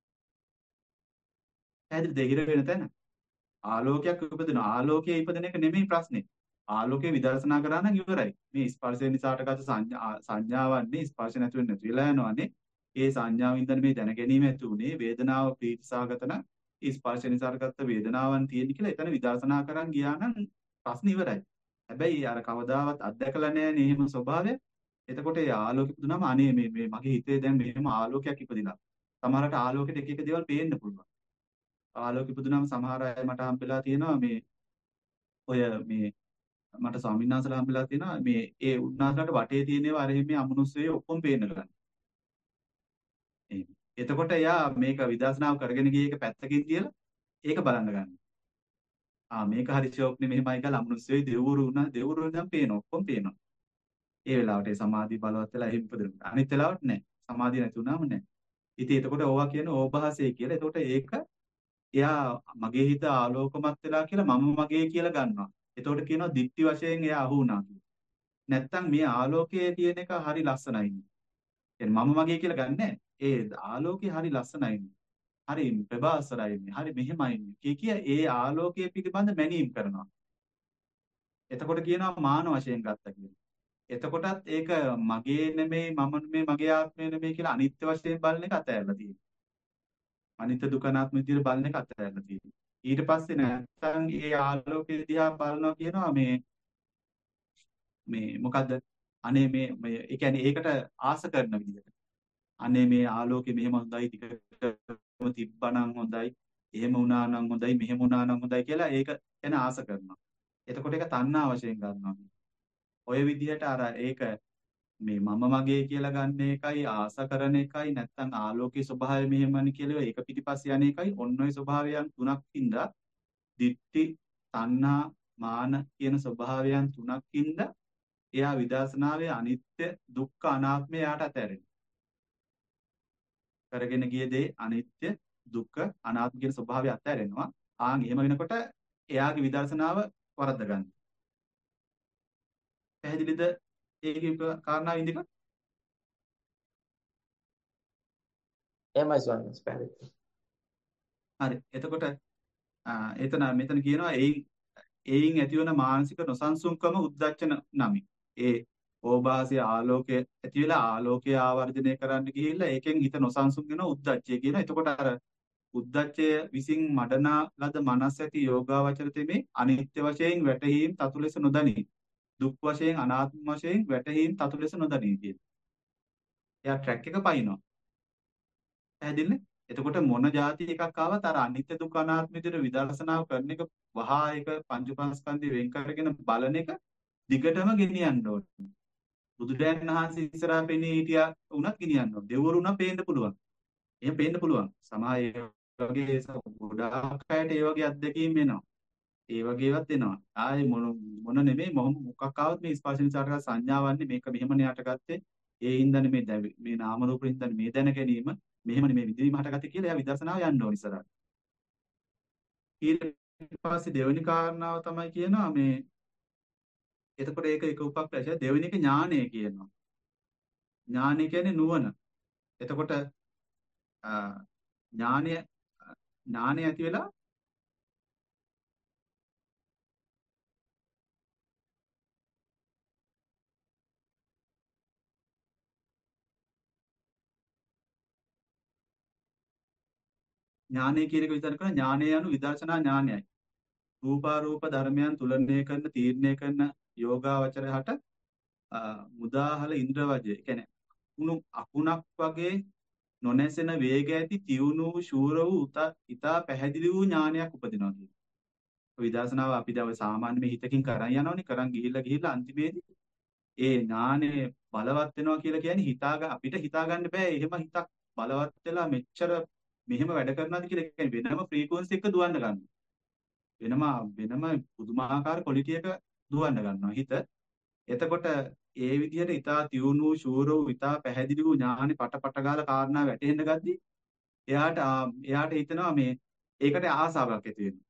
පැහැදිලිද? හිර වෙන තැන ආලෝකයක් උපදින ආලෝකයේ ඉපදෙන එක නෙමෙයි ප්‍රශ්නේ. ආලෝකයේ විදර්ශනා කරා නම් ඉවරයි. මේ ස්පර්ශය නිසාට ගත සංඥාවන්නේ ස්පර්ශ නැති වෙන්නේ නැති වෙලා යනවානේ. ඒ සංඥාවින්දන මේ දැන ගැනීම ඇති උනේ වේදනාව ප්‍රීතිසහගත නම් ස්පර්ශ නිසාට ගත වේදනාවන් තියෙන කියලා එතන විදර්ශනා කරන් ගියා නම් ප්‍රශ්න ඉවරයි. හැබැයි අර කවදාවත් අත්දැකලා නැහැ නේ එහෙම ස්වභාවය. එතකොට ඒ ආලෝකෙ පුදුනම අනේ මේ මේ මගේ හිතේ දැන් මෙහෙම ආලෝකයක් ඉපදිලා. සමහරට ආලෝකෙට එක එක දේවල් පේන්න පුළුවන්. ආලෝකෙ පුදුනම සමහර අය මට හම්බෙලා තියෙනවා මේ ඔය මේ මට ස්වාමීන් වහන්සේලා හම්බෙලා තියෙනවා මේ ඒ උන්වහන්සේලාට වටේ තියෙන ඒවා අර මේ අමනුෂ්‍යය ඔක්කොම පේන්න ගන්න. එහෙම. එතකොට එයා මේක විදර්ශනාව කරගෙන ගියේ එක පැත්තකින් තියලා ඒක බලන්න ගන්නවා. ආ මේක හරි ෂෝක්නේ මෙහෙමයි කියලා අමනුෂ්‍යයි දෙවුරු වුණා දෙවුරු නම් පේනවා ඔක්කොම පේනවා. ඒ වෙලාවට ඒ සමාධි බලවත් වෙලා එහෙම ඉපදෙනවා. අනිත් වෙලාවට නෑ. සමාධිය නැති වුණාම නෑ. ඉතින් එතකොට ඕවා කියන ඕභාසය කියලා. එතකොට ඒක එයා මගේ හිත ආලෝකමත් වෙලා කියලා මම මගේ කියලා ගන්නවා. එතකොට කියනවා දික්ටි වශයෙන් එයා අහු වුණා කියලා. නැත්තම් මේ ආලෝකයේ තියෙන එක හරි ලස්සනයි. කියන්නේ මම මගේ කියලා ගන්නෑ. ඒ ආලෝකය හරි ලස්සනයි. හරි ප්‍රභාසරයි. හරි මෙහෙමයි. කිය කිය ඒ ආලෝකයේ පිළිබඳ මැනීම් කරනවා. එතකොට කියනවා මාන වශයෙන් ගත්තා කියලා. එතකොටත් ඒක මගේ නෙමෙයි මම නෙමෙයි මගේ ආත්මය නෙමෙයි කියලා අනිත්‍ය වශයෙන් බලන එක අතහැරලා තියෙනවා. අනිත්‍ය දුක අනාත්ම විදිහට බලන එක අතහැරලා තියෙනවා. ඊට පස්සේ නැත්තම් ඒ ආලෝකය දිහා බලනවා කියනවා මේ මේ මොකද්ද? අනේ මේ මේ ඒ කියන්නේ ඒකට ආස කරන විදිහට. අනේ මේ ආලෝකය මෙහෙම හොඳයි ටිකටම තිබ්බනම් හොඳයි. එහෙම වුණා නම් හොඳයි මෙහෙම වුණා නම් හොඳයි කියලා ඒක ගැන ආස කරනවා. එතකොට ඒක තණ්හා වශයෙන් ගන්නවා. ඔය විදිහට අර ඒක මේ මම මගේ කියලා ගන්න එකයි ආස කරන එකයි නැත්නම් ආලෝකයේ ස්වභාවය මෙහෙමනි කියලා ඒක පිටිපස්සේ යන එකයි ඔන්න ඔය ස්වභාවයන් තුනක් ඉඳලා දිට්ඨි තණ්හා මාන කියන ස්වභාවයන් තුනක් ඉඳලා එයා විදර්ශනාවේ අනිත්‍ය දුක්ඛ අනාත්මය යාට අතහැරෙනවා. කරගෙන ගිය දේ අනිත්‍ය දුක්ඛ අනාත්ම කියන ස්වභාවය අතහැරෙනවා. ආන් එහෙම වෙනකොට එයාගේ විදර්ශනාව වරද්ද ගන්න. පැහැදිලිද? ඒකේ කාරණාව ඉදික එහෙමයි ස්වාමීන් වහන්සේ පැහැදිලි. හරි. එතකොට ආ, එතන මෙතන කියනවා එයින් එයින් ඇතිවන මානසික නොසන්සුන්කම උද්දච්ච නමි. ඒ ඕභාසය ආලෝකය ඇති වෙලා ආලෝකය ආවර්ජනය කරන්න ගිහිල්ලා ඒකෙන් හිත නොසන්සුන් වෙන උද්දච්චය කියන. එතකොට අර උද්දච්චය විසින් මඩනා ලද මනස් ඇති යෝගාවචර තෙමේ අනිත්‍ය වශයෙන් වැටහීම් තතු ලෙස නොදනී. දුක් වශයෙන් අනාත්ම වශයෙන් වැටහීම් තතු ලෙස නොදනී කියන. එයා ට්‍රැක් එක පයින්නවා. පැහැදිලිනේ? එතකොට මොන જાති එකක් ආවත් අර අනිත්‍ය දුක් අනාත්ම විදිහට විදර්ශනාව කරන එක වහා ඒක පංච උපාස්කන්ධය වෙන් කරගෙන බලන එක දිගටම ගෙනියන්න ඕනේ. බුදුදයන් වහන්සේ ඉස්සරහා පෙනී හිටියා උනත් ගෙනියන්න ඕනේ. දෙවරු උනා පේන්න පුළුවන්. එහෙම පේන්න පුළුවන්. සමහර ඒ වගේ ගොඩාක් අයට ඒ වගේ අත්දැකීම් එනවා. ඒ වගේවත් එනවා. ආයේ මොන මොන නෙමෙයි මොකක් ආවත් මේ ස්පර්ශ නිසාට සංඥාවන්නේ මේක මෙහෙමනේ හටගත්තේ. ඒ හින්දානේ මේ දැවි- මේ නාම රූප හින්දානේ මේ දැන ගැනීම මෙහෙමනේ මේ විදිහම හටගත්තේ කියලා එයා විදර්ශනාව යන්න ඕන ඉස්සරහට. ඊට පස්සේ දෙවෙනි කාරණාව තමයි කියනවා මේ එතකොට ඒක එක උපක්ලේශය දෙවෙනි එක ඥානය කියනවා. ඥානය කියන්නේ නුවණ. එතකොට ආ, ඥානය ඥානය ඇති වෙලා ඥානය කියන එක විතර කරන ඥානය යනු විදර්ශනා ඥානයයි. රූපාරූප ධර්මයන් තුලනය කරන තීරණය කරන යෝගාවචරයට මුදාහල ඉන්ද්‍රවජය. ඒ කියන්නේ උණු අකුණක් වගේ නොනැසෙන වේග ඇති තියුණු වූ ශූර වූ උතා ඊතා පැහැදිලි වූ ඥානයක් උපදිනවා කියනවා. විදර්ශනාව අපි දැන් සාමාන්‍ය මේ හිතකින් කරන් යනවනේ කරන් ගිහිල්ලා ගිහිල්ලා අන්තිමේදී ඒ ඥානය බලවත් වෙනවා කියලා කියන්නේ හිතාග අපිට හිතා ගන්න බෑ එහෙම හිතක් බලවත් වෙලා මෙච්චර මෙහෙම වැඩ කරනවාද කියලා. ඒ කියන්නේ වෙනම ෆ්‍රීකවන්සි එක දුවන්න ගන්නවා. වෙනම වෙනම පුදුමාකාර ක්වොලිටි එක දුවන්න ගන්නවා හිත. එතකොට ඒ විදිහට ඊටා තියුණු ශූර වූ ඊටා පැහැදිලි වූ ඥානෙ පට පට ගාලා කාරණා වැටෙන්න ගද්දි එයාට ආ, එයාට හිතෙනවා මේ ඒකට ආසාවක් ඇති වෙනවා.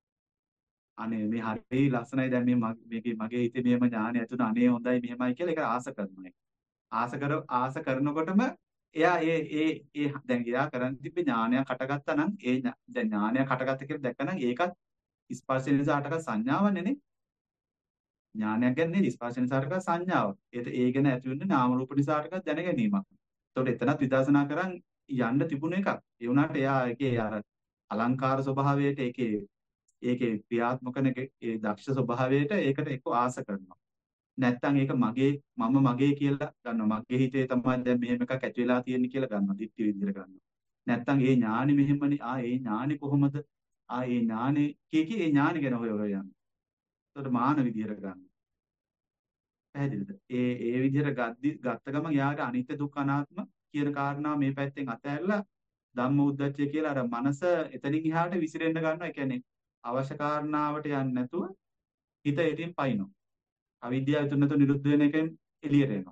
අනේ මේ හරි ලස්සනයි දැන් මේ මග- මේකේ මගේ හිතේ මෙහෙම ඥානෙ ඇතුණ අනේ හොඳයි මෙහෙමයි කියලා ඒක ආස කරනවා. ආස කර ආස කරනකොටම එයා ඒ ඒ ඒ දැන් එයා කරන් තිබ්බේ ඥානයක් හටගත්තා නම් ඒ ඥා- දැන් ඥානයක් හටගත්ත කියලා දැක්කනම් ඒකත් ස්පර්ශ නිසා හටගත් සංඥාවන්නේ නේ. ඥානයක් ගැන නේ ස්පර්ශ නිසා හටගත් සංඥාවක්. ඒත් ඒ ගැන ඇති වෙන්නේ නාම රූප නිසා හටගත් දැනගැනීමක්. ඒතකොට එතනත් විදර්ශනා කරන් යන්න තිබුණ එකක්. ඒ වුණාට එයා ඒකේ අර අලංකාර ස්වභාවයට ඒකේ ඒකේ ක්‍රියාත්මක වෙන එක- ඒ දක්ෂ ස්වභාවයට ඒකට එක්ක ආස කරනවා. නැත්තම් ඒක මගේ මම මගේ කියලා ගන්නවා. මගේ හිතේ තමයි දැන් මෙහෙම එකක් ඇති වෙලා තියෙන්නේ කියලා ගන්නවා. දිට්ඨි විදිහට ගන්නවා. නැත්තම් ඒ ඥානෙ මෙහෙමනේ. ආ ඒ ඥානෙ කොහොමද? ආ ඒ ඥානෙ කී කී ඒ ඥානෙ ගැන හොය හොය යනවා. ඒකට මාන විදිහට ගන්නවා. පැහැදිලිද? ඒ ඒ විදිහට ගද්දි ගත්ත ගමන් යාට අනිත්‍ය දුක්ඛ අනාත්ම කියන කාරණා මේ පැත්තෙන් අතහැරලා ධම්ම උද්දච්චය කියලා අර මනස එතනින් එහාට විසිරෙන්න ගන්නවා. ඒ කියන්නේ අවශ්‍ය කාරණාවට යන්නේ නැතුව හිත එටින් පයින්නවා. අවිද්‍යාව එතන නැතුව නිරුද්ධ වෙන එකෙන් එළියට එනවා.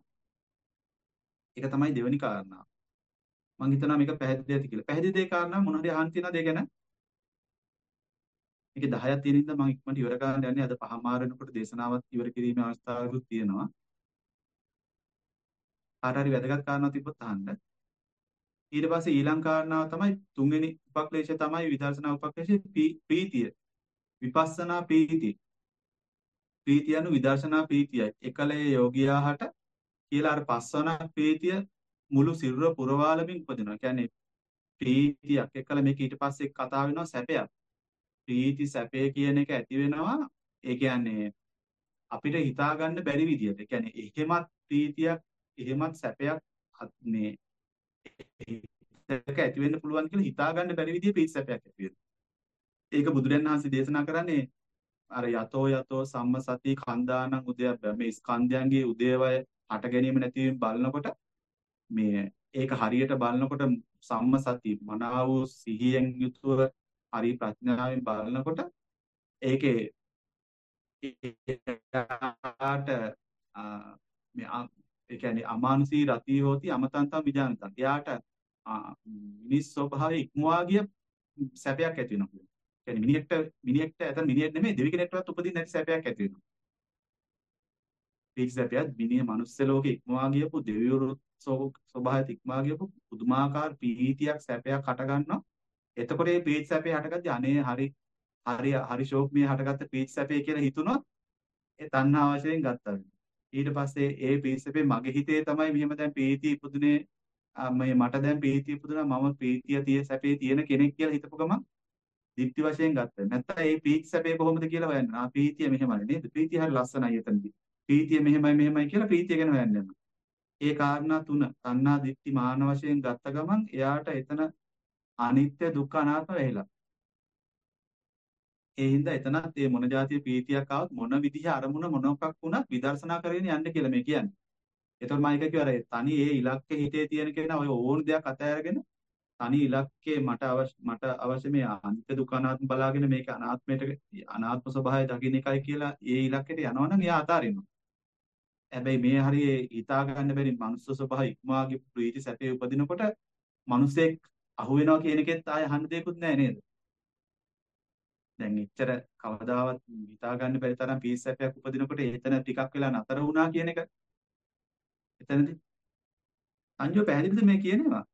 ඒක තමයි දෙවෙනි කාරණාව. මම හිතනවා මේක පැහැදිලි ඇති කියලා. පැහැදිලි දෙය කාරණා මොන හරි අහන්න තියෙනවද ඒ ගැන? මේකේ දහයක් තියෙන ඉඳන් මම ඉක්මනට ඉවර කරන්න යන්නේ. අද පහමාර වෙනකොට දේශනාවත් ඉවර කිරීමේ අවස්ථාවකුත් තියෙනවා. කාට හරි වැදගත් කාරණා තිබ්බොත් අහන්න. ඊට පස්සේ ඊළඟ කාරණාව තමයි තුන්වෙනි උපක්ලේශය තමයි විදර්ශනා උපක්ලේශය පී- ප්‍රීතිය. විපස්සනා ප්‍රීතිය. ප්‍රීතිය anu විදර්ශනා ප්‍රීතියයි. එකලයේ යෝගියාහට කියලා අර පස්වන ප්‍රීතිය මුළු සිරුර පුරවාලමින් උපදිනවා. කියන්නේ ප්‍රීතියක් එක්කලා මේක ඊට පස්සේ කතා වෙනවා සැපයක්. ප්‍රීති සැපය කියන එක ඇති වෙනවා. ඒ කියන්නේ අපිට හිතා ගන්න බැරි විදියට. ඒ කියන්නේ එහෙමත් ප්‍රීතියක්, එහෙමත් සැපයක් අත්- මේ හිතක ඇති වෙන්න පුළුවන් කියලා හිතා ගන්න බැරි විදිය ප්‍රීති සැපයක් ඇති වෙනවා. ඒක බුදුරජාණන් වහන්සේ දේශනා කරන්නේ අර යතෝ යතෝ සම්මසති කන්දානං උදයබ්බ මේ ස්කන්ධයන්ගේ උදේවය හට ගැනීම නැතිවීම බලනකොට මේ ඒක හරියට බලනකොට සම්මසති මනාව වූ සිහියෙන් යුතුව හරි ප්‍රඥාවෙන් බලනකොට ඒකේ එයාට මේ ඒ කියන්නේ අමානුෂී රති හෝති අමතන්තම් විජානතං. එයාට මිනිස් ස්වභාවය ඉක්මවා ගිය සැපයක් ඇති වෙනවා. කියන්නේ මිනිහෙක්ට මිනිහෙක්ට ඇතන මිනිහෙක් නෙමෙයි දෙවි කෙනෙක්ටවත් උපදින්න නැති සැපයක් ඇති වෙනවා. ඒ සැපයත් මිනිහ මනුස්ස ලෝකෙ ඉක්මවා ගියපු දෙවිවරු ස්වභාවයට ඉක්මවා ගියපු පුදුමාකාර පීතියක් සැපයක් හට ගන්නවා. එතකොට මේ පීති සැපේ හටගද්දී අනේ හරි හරි හරි ෂෝක් මේ හටගත්ත පීති සැපේ කියලා හිතුනොත් ඒ තණ්හා වශයෙන් ගත්තා. ඊට පස්සේ ඒ පීති සැපේ මගේ හිතේ තමයි මෙහෙම දැන් පීති ඉපදුනේ මේ මට දැන් පීති ඉපදුනා මම පීතිය තිය සැපේ තියෙන කෙනෙක් කියලා හිතපු ගමන් දික්ටි වශයෙන් ගත්තා. නැත්තම් ඒ පීති සැපේ කොහොමද කියලා හොයන්න. ආ පීතිය මෙහෙමයි නේද? පීතිය හරි ලස්සනයි එතනදී. පීතිය මෙහෙමයි මෙහෙමයි කියලා පීතිය ගැන හොයන්න යනවා. ඒ කාරණා තුන තණ්හා දික්ටි මාන වශයෙන් ගත්ත ගමන් එයාට එතන අනිත්‍ය දුක්ඛ අනාත්ම වෙහිලා. ඒ හින්දා එතනත් මේ මොන જાතිය පීතියක් ආවත් මොන විදිහ අරමුණ මොනක්ක් වුණත් විදර්ශනා කරගෙන යන්න කියලා මේ කියන්නේ. ඒතකොට මම එක කිව්වා අර තනි ඒ ඉලක්කේ හිතේ තියෙන කෙනා ඔය ඕන දෙයක් අතහැරගෙන තනි ඉලක්කේ මට අවශ්‍ය මට අවශ්‍ය මේ අනිත්‍ය දුක්ඛ අනාත්ම බලාගෙන මේක අනාත්මයට අනාත්ම ස්වභාවය දකින්න එකයි කියලා ඒ ඉලක්කයට යනවනම් එයා අතාරිනවා. හැබැයි මේ හරිය හිතා ගන්න බැරි මනුස්ස ස්වභාවය ඉක්මවාගේ ප්‍රීති සැපේ උපදිනකොට මිනිසෙක් අහු වෙනවා කියන එකෙත් ආය අහන්න දෙයක්වත් නැහැ නේද? දැන් එච්චර කවදාවත් හිතා ගන්න බැරි තරම් පීස් සැපයක් උපදිනකොට එතන ටිකක් වෙලා නතර වුණා කියන එක එතනදී අංජෝ පැහැදිලිද මේ කියනවා?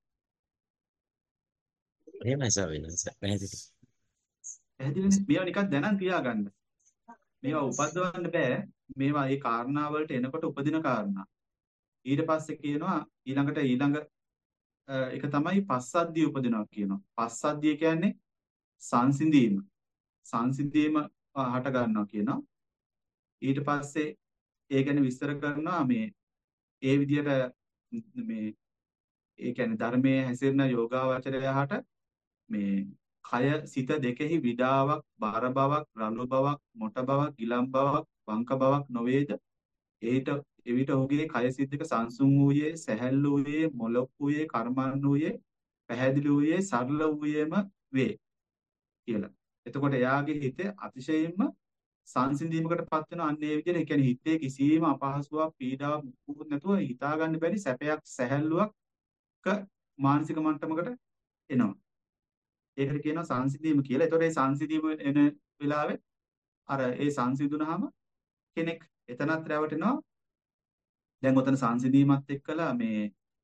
එහෙමයි ස්වාමීන් වහන්සේ. පැහැදිලි. පැහැදිලිනේ. මේවා නිකන් දැනන් තියාගන්න. මේවා උපද්දවන්න බෑ. මේවා ඒ කාරණා වලට එනකොට උපදින කාරණා. ඊට පස්සේ කියනවා ඊළඟට ඊළඟ එක තමයි පස්සද්ධිය උපදිනවා කියනවා. පස්සද්ධිය කියන්නේ සංසිඳීම. සංසිඳීම හට ගන්නවා කියනවා. ඊට පස්සේ ඒ ගැන විස්තර කරනවා මේ ඒ විදිහට මේ ඒ කියන්නේ ධර්මයේ හැසිරෙන යෝගාවචරයහට මේ කය සිත දෙකෙහි විඩාවක් බර බවක් රළු බවක් මොට බවක් ගිලම් බවක් වංක බවක් නොවේද ඒට එවිට ඔහුගේ කය සිත් දෙක සංසුන් වූයේ සැහැල්ලු වූයේ මොලොක් වූයේ කර්මන්න වූයේ පැහැදිලි වූයේ සරල වූයේම වේ කියලා. එතකොට එයාගේ හිතේ අතිශයින්ම සංසිඳීමකටපත් වෙන අන්න ඒ විදිහට ඒ කියන්නේ හිතේ කිසිම අපහසුාවක් පීඩාවක් මුකුත් නැතුව හිතා ගන්න බැරි සැපයක් සැහැල්ලුවක් මානසික මට්ටමකට එනවා. ඒකට කියනවා සංසිඳීම කියලා. ඒතකොට ඒ සංසිඳීම එන වෙලාවේ අර ඒ සංසිඳුනහම කෙනෙක් එතනත් රැවටෙනවා. දැන් ඔතන සංසිඳීමත් එක්කලා මේ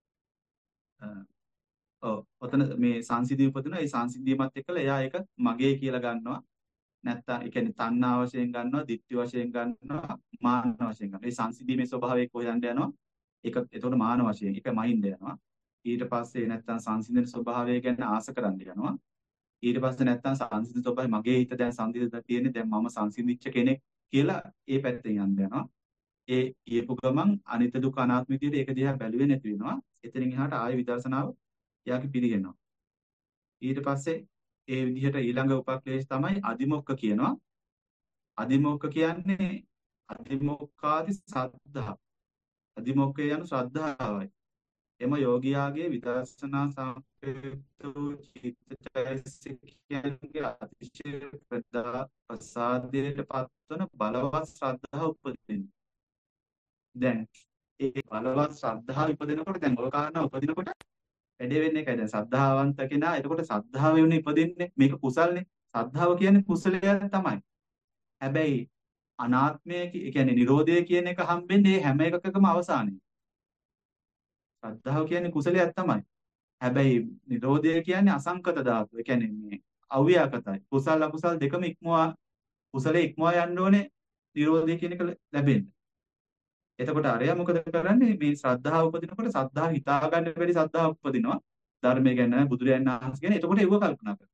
ඔව් ඔතන මේ සංසිඳීම උපදිනවා. ඒ සංසිඳීමත් එක්කලා එයා ඒක මගේ කියලා ගන්නවා. නැත්තම් ඒ කියන්නේ තණ්හා වශයෙන් ගන්නවා, ditthi වශයෙන් ගන්නවා, මාන වශයෙන් ගන්නවා. ඒ සංසිඳීමේ ස්වභාවය කොහෙන්ද යනවා? ඒක එතකොට මාන වශයෙන් ඒක මහින්ද යනවා. ඊට පස්සේ නැත්තම් සංසිඳන ස්වභාවය ගැන ආස කරන්න යනවා. ඊට පස්සේ නැත්තම් සංසිඳන ස්වභාවය මගේ හිත දැන් සංසිඳලා තියෙන්නේ දැන් මම සංසිඳිච්ච කෙනෙක් කියලා ඒ පැත්තෙන් යන්න යනවා. ඒ කියපු ගමන් අනිත්‍ය දුක්ඛ අනාත්ම විදියට ඒක දිහා බැලුවේ නැති වෙනවා. එතනින් එහාට ආය විදර්ශනාව එයාගේ පිළිගෙනවා. ඊට පස්සේ ඒ විදිහට ඊළඟ උපක්ලේශ තමයි අදිමොක්ක කියනවා. අදිමොක්ක කියන්නේ අදිමොක්කාදි සද්ධා. අදිමොක්කේ යන ශ්‍රද්ධාවයි. එම යෝගියාගේ විදර්ශනා සම්ප්‍රයුක්ත වූ චිත්තචෛතසිකයන්ගේ අතිශය ප්‍රසාදයට පත්වන බලවත් ශ්‍රද්ධාව උපදිනවා. දැන් ඒ බලවත් ශ්‍රද්ධාව ඉපදිනකොට දැන් ඔය කාරණා උපදිනකොට වැඩේ වෙන්නේ ඒකයි. දැන් ශ්‍රද්ධාවන්ත කෙනා එතකොට ශ්‍රද්ධාව වෙන්නේ ඉපදින්නේ මේක කුසල්නේ. ශ්‍රද්ධාව කියන්නේ කුසලයක් තමයි. හැබැයි අනාත්මය කියන්නේ නිරෝධය කියන එක හම්බෙන්නේ හැම එකකම අවසානයේ. ශ්‍රද්ධාව කියන්නේ කුසලයක් තමයි. හැබැයි නිරෝධය කියන්නේ අසංකත ධාතු. ඒ කියන්නේ මේ අව්‍යාකතයි. කුසල අකුසල දෙකම ඉක්මවා කුසලයේ ඉක්මවා යන්න ඕනේ නිරෝධය කියන එක ලැබෙන්න. එතකොට අරයා මොකද කරන්නේ මේ ශ්‍රද්ධාව උපදිනකොට ශ්‍රද්ධාව හිතා ගන්න බැරි ශ්‍රද්ධාව උපදිනවා ධර්මය ගැන බුදුරයන් වහන්සේ ගැන. එතකොට ඒව කල්පනා කරනවා.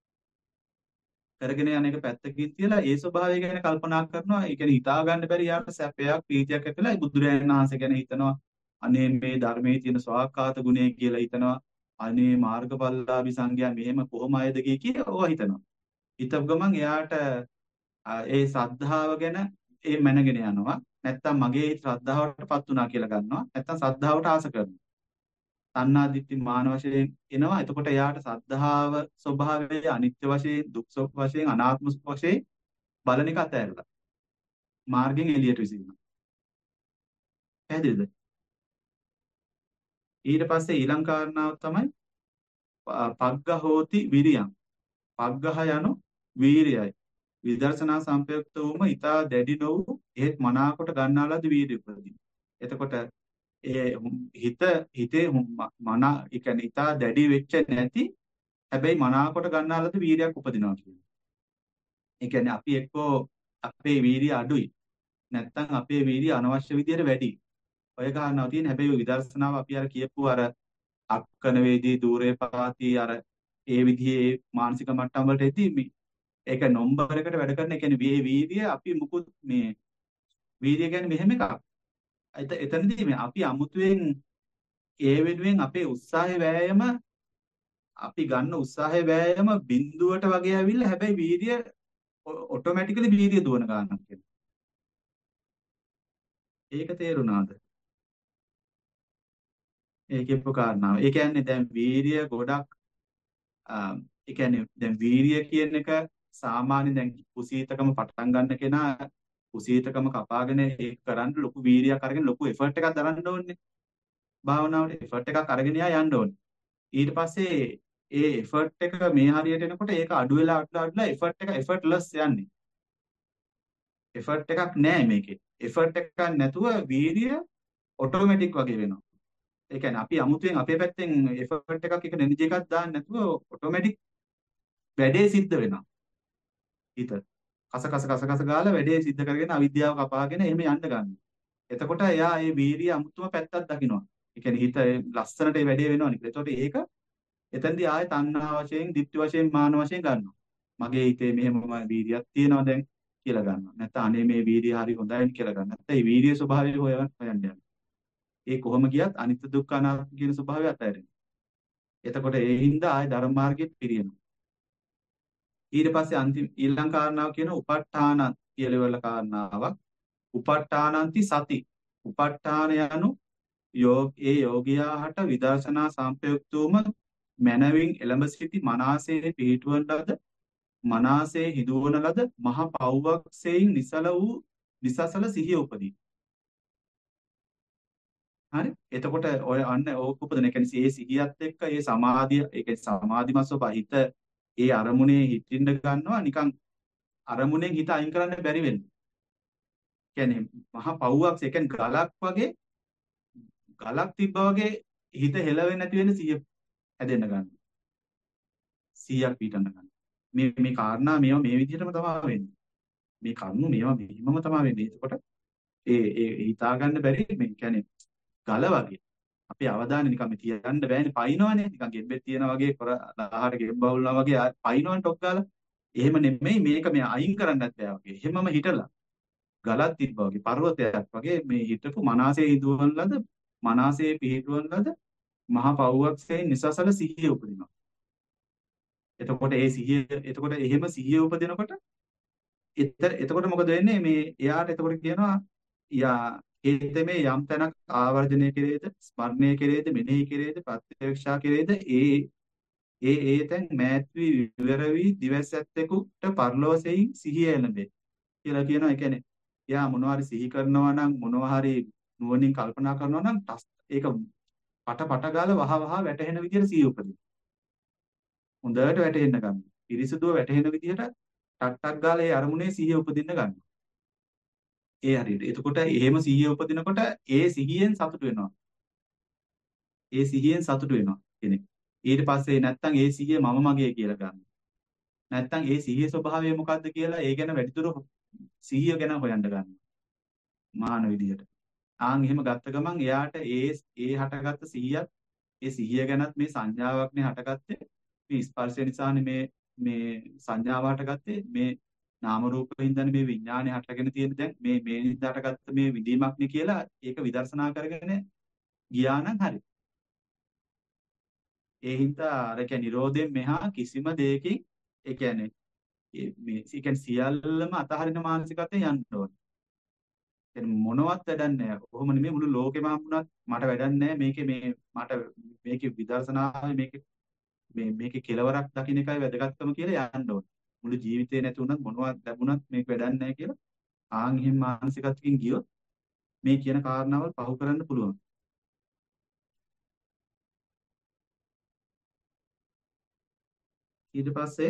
කරගෙන යන එක පැත්තකින් තියලා ඒ ස්වභාවය ගැන කල්පනා කරනවා. ඒ කියන්නේ හිතා ගන්න බැරි යාට සැපයක් ප්‍රීතියක් ඇතිලා බුදුරයන් වහන්සේ ගැන හිතනවා. අනේ මේ ධර්මයේ තියෙන ස්වාක්කාත ගුණය කියලා හිතනවා. අනේ මාර්ගඵලලාභී සංඝයා මෙහෙම කොහොම අයද කියලා ඕවා හිතනවා. හිතව ගමන් එයාට ආ, ඒ ශ්‍රද්ධාව ගැන ඒ මැනගෙන යනවා. නැත්තම් මගේ හිත ශ්‍රද්ධාවටපත් වුණා කියලා ගන්නවා. නැත්තම් ශ්‍රද්ධාවට ආස කරනවා. තණ්හා දිට්ඨි මාන වශයෙන් එනවා. එතකොට එයාට ශ්‍රද්ධාව ස්වභාවය අනිත්‍ය වශයෙන්, දුක් ස්වභාව වශයෙන්, අනාත්ම වශයෙන් බලන එක අතහැරලා මාර්ගෙන් එළියට විසිනවා. පැහැදිලිද? ඊට පස්සේ ඊළඟ කාරණාව තමයි ප- පග්ග හෝති විරියං. පග්ගහ යනු වීරියයි. විදර්ශනා සංපයුක්ත වූම ඊතා දැඩි නොවු එහෙත් මනාකොට ගන්නා ලද වීරිය උපදින. එතකොට ඒ හුම්- හිත හිතේ හුම්- ම- මනා ඒ කියන්නේ ඊතා දැඩි වෙච්ච නැති හැබැයි මනාකොට ගන්නා ලද වීරියක් උපදිනවා කියන්නේ. ඒ කියන්නේ අපි එක්කෝ අපේ වීරිය අඩුයි. නැත්නම් අපේ වීරිය අනවශ්‍ය විදියට වැඩි. ඔය කාරණාව තියෙන හැබැයි ඔය විදර්ශනාව අපි අර කියපු අර අක්කන වේදී দূරේ පාති අර ඒ විදිහේ මානසික මට්ටම් වලට එදී මේ ඒක නම්බරයකට වැඩ කරන. ඒ කියන්නේ මේ වීර්ය අපි මුකුත් මේ වීර්ය කියන්නේ මෙහෙම එකක්. එත- එතනදී මේ අපි අමුතුවෙන් ඒ වෙනුවෙන් අපේ උත්සාහය වෑයම අපි ගන්න උත්සාහය වෑයම බිඳුවට වගේ ඇවිල්ලා හැබැයි වීර්ය ඔටෝමැටිකලි වීර්ය දුවන ගන්නවා කියන්නේ. ඒක තේරුණාද? ඒකේ ප්‍රකාරණාව. ඒ කියන්නේ දැන් වීර්ය ගොඩක් අ, ඒ කියන්නේ දැන් වීර්ය කියන එක සාමාන්‍ය දැන් කුසීතකම පටන් ගන්න කෙනා කුසීතකම කපාගෙන ඒක කරන්න ලොකු වීර්යයක් අරගෙන ලොකු එෆර්ට් එකක් දරන්න ඕනේ. භාවනාවට එෆර්ට් එකක් අරගෙන යා යන්න ඕනේ. ඊට පස්සේ ඒ එෆර්ට් එක මේ හරියට එනකොට ඒක අඩු වෙලා අඩු වෙලා අඩු වෙලා එෆර්ට් එක එෆර්ට්ලස් යන්නේ. එෆර්ට් එකක් නැහැ මේකේ. එෆර්ට් එකක් නැතුව වීර්ය ඔටෝමැටික් වගේ වෙනවා. ඒ කියන්නේ අපි අමුතුවෙන් අපේ පැත්තෙන් එෆර්ට් එකක් එක එනර්ජි එකක් දාන්න නැතුව ඔටෝමැටික් වැඩේ සිද්ධ වෙනවා. හිත කස කස කස කස ගාලා වැඩේ සිද්ධ කරගෙන අවිද්‍යාව කපාගෙන එහෙම යන්න ගන්නවා. එතකොට එයා ඒ වීර්ය අමුතුම පැත්තක් දකිනවා. ඒ කියන්නේ හිත ලස්සනට ඒ වැඩේ වෙනවා නේද? එතකොට ඒක එතෙන්දී ආයේ තණ්හා වශයෙන්, ditthi වශයෙන්, මාන වශයෙන් ගන්නවා. මගේ හිතේ මෙහෙම වීර්යයක් තියෙනවා දැන් කියලා ගන්නවා. නැත්නම් අනේ මේ වීර්යය හරි හොඳයි කියලා ගන්නවා. නැත්නම් මේ වීර්ය ස්වභාවය හොයන්න හොයන්න යනවා. ඒ කොහොම ගියත් අනිත්‍ය දුක්ඛ අනාත්ම කියන ස්වභාවය අතහැරෙනවා. එතකොට ඒ හින්දා ආයේ ධර්ම මාර්ගෙත් පිරියනවා. ඊට පස්සේ අන්තිම ඊළඟ කාරණාව කියන උප ဋ ාණ කියලා වල කාරණාවක්. උප ဋ ාණන්ති සති. උප ဋ ාණ යනු යෝග ඒ යෝගියාට විදර්ශනා සංපයුක්තවම මනවින් එළඹ සිටි මනාසේ පිහිටුවන ලද මනාසේ හිදුවන ලද මහ පව්වක්සෙයින් නිසල වූ නිසසල සිහිය උපදී. හරි. එතකොට ඔය අන්න ඕක උපදින. ඒ කියන්නේ ඒ සිහියත් එක්ක ඒ සමාධිය ඒ කියන්නේ සමාධිමත් ස්වභාවිත ඒ අරමුණේ හිටින්න ගන්නවා නිකන් අරමුණෙන් හිත අයින් කරන්න බැරි වෙන්නේ. කියන්නේ මහා පව්වක් ඒ කියන්නේ ගලක් වගේ ගලක් තිබ්බා වගේ හිත හෙලවෙන්නේ නැති වෙන සිහිය හැදෙන්න ගන්නවා. සිහියක් පිටන්න ගන්නවා. මේ මේ කාරණා මේවා මේ විදිහටම තමයි වෙන්නේ. මේ කරුණු මේවා මෙහිමම තමයි වෙන්නේ. එතකොට ඒ ඒ හිතා ගන්න බැරි මේ කියන්නේ ගල වගේ. අපේ අවධානය නිකන් මේ තියන්න බෑනේ පයින්නවනේ. නිකන් ගෙම්බෙක් තියනා වගේ කොර දහහට ගෙම්බ වුණා වගේ ආ- පයින්නවනේ ටොක් ගාලා. එහෙම නෙමෙයි මේක මේ අයින් කරන්නත් බෑ වගේ. එහෙමම හිටලා ගලක් තිබ්බා වගේ පර්වතයක් වගේ මේ හිටපු මනාසේ හිදුවන ලද මනාසේ පිහිටුවන ලද මහා පව්වක්සේ නිසසල සිහිය උපදිනවා. එතකොට ඒ සිහිය එතකොට එහෙම සිහිය උපදිනකොට එතර එතකොට මොකද වෙන්නේ මේ එයාට එතකොට කියනවා යා හේතමේ යම් තැනක් ආවර්ජනය කෙරේද ස්මරණය කෙරේද මෙනෙහි කෙරේද ප්‍රත්‍යක්ෂා කෙරේද ඒ ඒ ඒ තැන් මෑත් වී විවර වී දිවසැත්තෙකුට පරලෝසෙයින් සිහිය එළඹේ කියලා කියනවා. ඒ කියන්නේ එයා මොනවා හරි සිහි කරනවා නම් මොනවා හරි නුවණින් කල්පනා කරනවා නම් ටස් ඒක පට පට ගාලා වහ වහ වැටෙන විදිහට සිහිය උපදිනවා. හොඳට වැටෙන්න ගන්නවා. පිරිසුදුව වැටෙන විදිහට ටක් ටක් ගාලා ඒ අරමුණේ සිහිය උපදින්න ගන්නවා. ඒ හරියට. එතකොට එහෙම සිහිය උපදිනකොට ඒ සිහියෙන් සතුට වෙනවා. ඒ සිහියෙන් සතුට වෙනවා කෙනෙක්. ඊට පස්සේ නැත්තම් ඒ සිහිය මම මගේ කියලා ගන්නවා. නැත්තම් ඒ සිහියේ ස්වභාවය මොකද්ද කියලා ඒ ගැන වැඩිදුර සිහිය ගැන හොයන්න ගන්නවා. මාන විදිහට. ආන් එහෙම ගත්ත ගමන් එයාට ඒ ඒ හටගත්ත සිහියත් ඒ සිහිය ගැනත් මේ සංඥාවක්නේ හටගත්තේ. මේ ස්පර්ශය නිසානේ මේ මේ සංඥාව හටගත්තේ. මේ නාම රූප හින්දානේ මේ විඥානය හටගෙන තියෙන්නේ. දැන් මේ මේ හින්දා හටගත්ත මේ විදීමක්නේ කියලා ඒක විදර්ශනා කරගෙන ගියා නම් හරි. ඒ හින්දා අර කියන්නේ නිරෝධයෙන් මෙහා කිසිම දෙයකින් ඒ කියන්නේ ඒ මේ ඒ කියන්නේ සියල්ලම අතහරින මානසිකත්වයෙන් යන්න ඕනේ. කියන්නේ මොනවත් වැඩක් නැහැ. කොහොම නෙමෙයි මුළු ලෝකෙම හම්බුණත් මට වැඩක් නැහැ. මේකේ මේ මට මේකේ විදර්ශනාවේ මේකේ මේ මේකේ කෙලවරක් දකින්න එකයි වැදගත්කම කියලා යන්න ඕනේ. මුළු ජීවිතේ නැති වුණත් මොනවද ලැබුණත් මේක වැඩක් නැහැ කියලා ආන් එහෙම මානසිකත්වකින් ගියොත් මේ කියන කාරණාවල් පහු කරන්න පුළුවන්. ඊට පස්සේ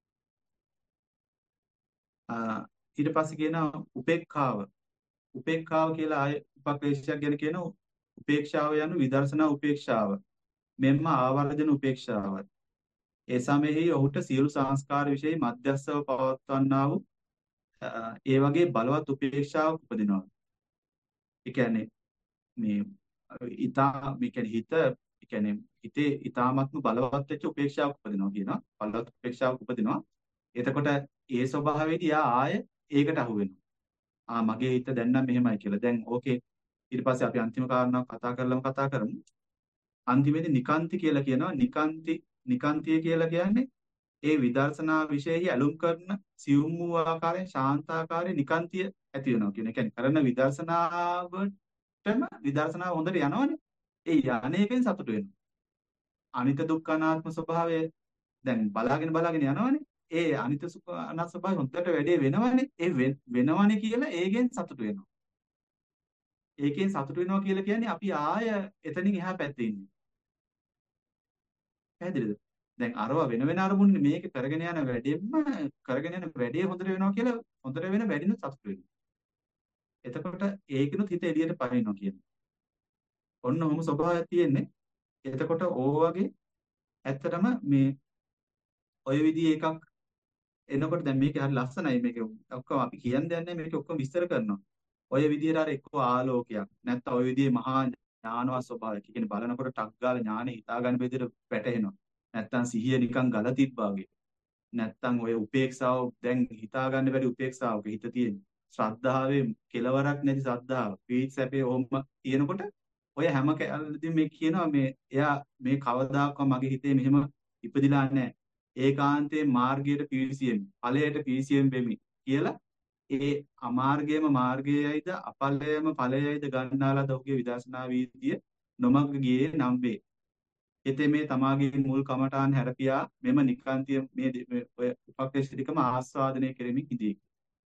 ආ ඊට පස්සේ කියන උපේක්ඛාව. උපේක්ඛාව කියලා ආය උපක්ලේශයක් ගැන කියන උපේක්ෂාව යනු විදර්ශනා උපේක්ෂාව. මෙන්ම ආවර්ජන උපේක්ෂාව. ඒ සමයෙහි ඔහුට සියලු සංස්කාර විශේෂ මධ්‍යස්ථව පවත්වන්නා වූ අ, ඒ වගේ බලවත් උපේක්ෂාවක් උපදිනවා. ඒ කියන්නේ මේ ඊතා මේ කියන්නේ හිත ඒ කියන්නේ හිතේ ඊ타මත්ම බලවත් වෙච්ච උපේක්ෂාවක් උපදිනවා කියනවා. බලවත් උපේක්ෂාවක් උපදිනවා. එතකොට ඒ ස්වභාවයේදී යා ආය ඒකට අහු වෙනවා. ආ මගේ හිත දැන් නම් මෙහෙමයි කියලා. දැන් ඕකේ ඊට පස්සේ අපි අන්තිම කාරණාව කතා කරලම කතා කරමු. අන්තිමේදී නිකාන්ති කියලා කියනවා. නිකාන්ති නිකාන්තිය කියලා කියන්නේ ඒ විදර්ශනා විශේෂයි ඇලුම් කරන සියුම් වූ ආකාරයෙන් ශාන්තාකාරයේ නිකාන්තිය ඇති වෙනවා කියන. ඒ කියන්නේ කරන විදර්ශනාවටම විදර්ශනාව හොඳට යනවනේ. ඒ යන්නේකෙන් සතුට වෙනවා. අනිත්‍ය දුක්ඛ අනාත්ම ස්වභාවය දැන් බලාගෙන බලාගෙන යනවනේ. ඒ අනිත්‍ය සුඛ අනාත්ම ස්වභාවය හොඳට වැඩේ වෙනවනේ. ඒ වෙන- වෙනවනේ කියලා ඒකෙන් සතුට වෙනවා. ඒකෙන් සතුට වෙනවා කියලා කියන්නේ අපි ආය එතනින් එහා පැත්තේ ඉන්නේ. පැහැදිලිද? දැන් අරව වෙන වෙන අරමුණනේ මේක කරගෙන යන වැඩෙම කරගෙන යන වැඩේ හොඳට වෙනවා කියලා හොඳට වෙන වැඩිනුත් සතුට වෙනවා. එතකොට ඒකිනුත් හිත එළියට පනිනවා කියන්නේ. ඔන්න ඔහොම ස්වභාවයක් තියෙන්නේ. එතකොට ඕ වගේ ඇත්තටම මේ ඔය විදිහේ එකක් එනකොට දැන් මේක හරි ලස්සනයි මේක ඔක්කොම අපි කියන්න දෙයක් නැහැ මේක ඔක්කොම විස්තර කරනවා. ඔය විදිහට අර එක්ක ආලෝකයක් නැත්නම් ඔය විදිහේ මහා ඥානවත් ස්වභාවයක්. ඒ කියන්නේ බලනකොට ටක් ගාලා ඥානෙ හිතා ගන්න විදිහට පැටහෙනවා. නැත්නම් සිහිය නිකන් ගල තිබ්බා වගේ. නැත්නම් ඔය උපේක්ෂාව දැන් හිතා ගන්න බැරි උපේක්ෂාවක හිත තියෙන. ශ්‍රද්ධාවේ කෙලවරක් නැති ශ්‍රද්ධාව. පීච් සැපේ ඔහොම තියෙනකොට ඔය හැම කැලේදී මේ කියනවා මේ එයා මේ කවදාකවත් මගේ හිතේ මෙහෙම ඉපදිලා නැහැ. ඒකාන්තයේ මාර්ගයට පිවිසියෙමි. ඵලයට පිවිසියෙමි වෙමි කියලා ඒ අමාර්ගයම මාර්ගයයිද අපලයම ඵලයයිද ගන්නාලද ඔහුගේ විදර්ශනා වීදිය නොමග ගියේ නම් වේ. හිතේ මේ තමාගේ මුල් කමඨාන් හැරපියා මෙම නිකාන්තිය මේ දේ- මේ ඔය උපක්ලේශ ටිකම ආස්වාදනය කෙරෙමින් ඉදී.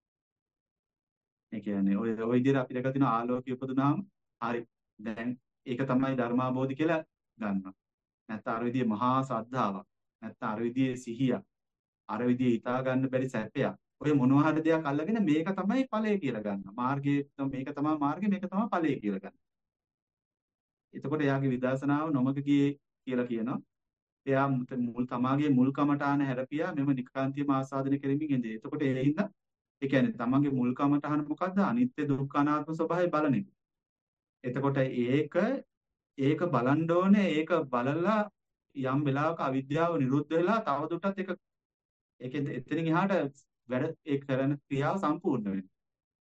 ඒ කියන්නේ ඔය ඔය විදිහට අපි දැකලා තියෙන ආලෝකය උපදුනාම හරි දැන් ඒක තමයි ධර්මාබෝධි කියලා ගන්නවා. නැත්නම් අර විදිහේ මහා ශ්‍රද්ධාවක් නැත්නම් අර විදිහේ සිහියක් අර විදිහේ හිතා ගන්න බැරි සැපයක් ඔය මොනවා හරි දෙයක් අල්ලගෙන මේක තමයි ඵලය කියලා ගන්නවා. මාර්ගයේ මේක තමයි මාර්ගය මේක තමයි ඵලය කියලා ගන්නවා. එතකොට එයාගේ විදර්ශනාව නොමග ගියේ කියලා කියනවා. එයා මුත- මුල් තමාගේ මුල් කමඨාන හැරපියා මෙම නිකාන්තියම ආස්වාදනය කරමින් ඉඳේ. එතකොට ඒ හින්දා ඒ කියන්නේ තමන්ගේ මුල් කමඨාන මොකද්ද? අනිත්‍ය දුක්ඛ අනාත්ම ස්වභාවය බලන එක. එතකොට ඒක ඒක බලන්න ඕනේ. ඒක බලලා යම් වෙලාවක අවිද්‍යාව නිරුද්ධ වෙලා තවදුරටත් ඒක ඒකෙන් එතනින් එහාට වැඩ ඒ කරන ක්‍රියාව සම්පූර්ණ වෙනවා.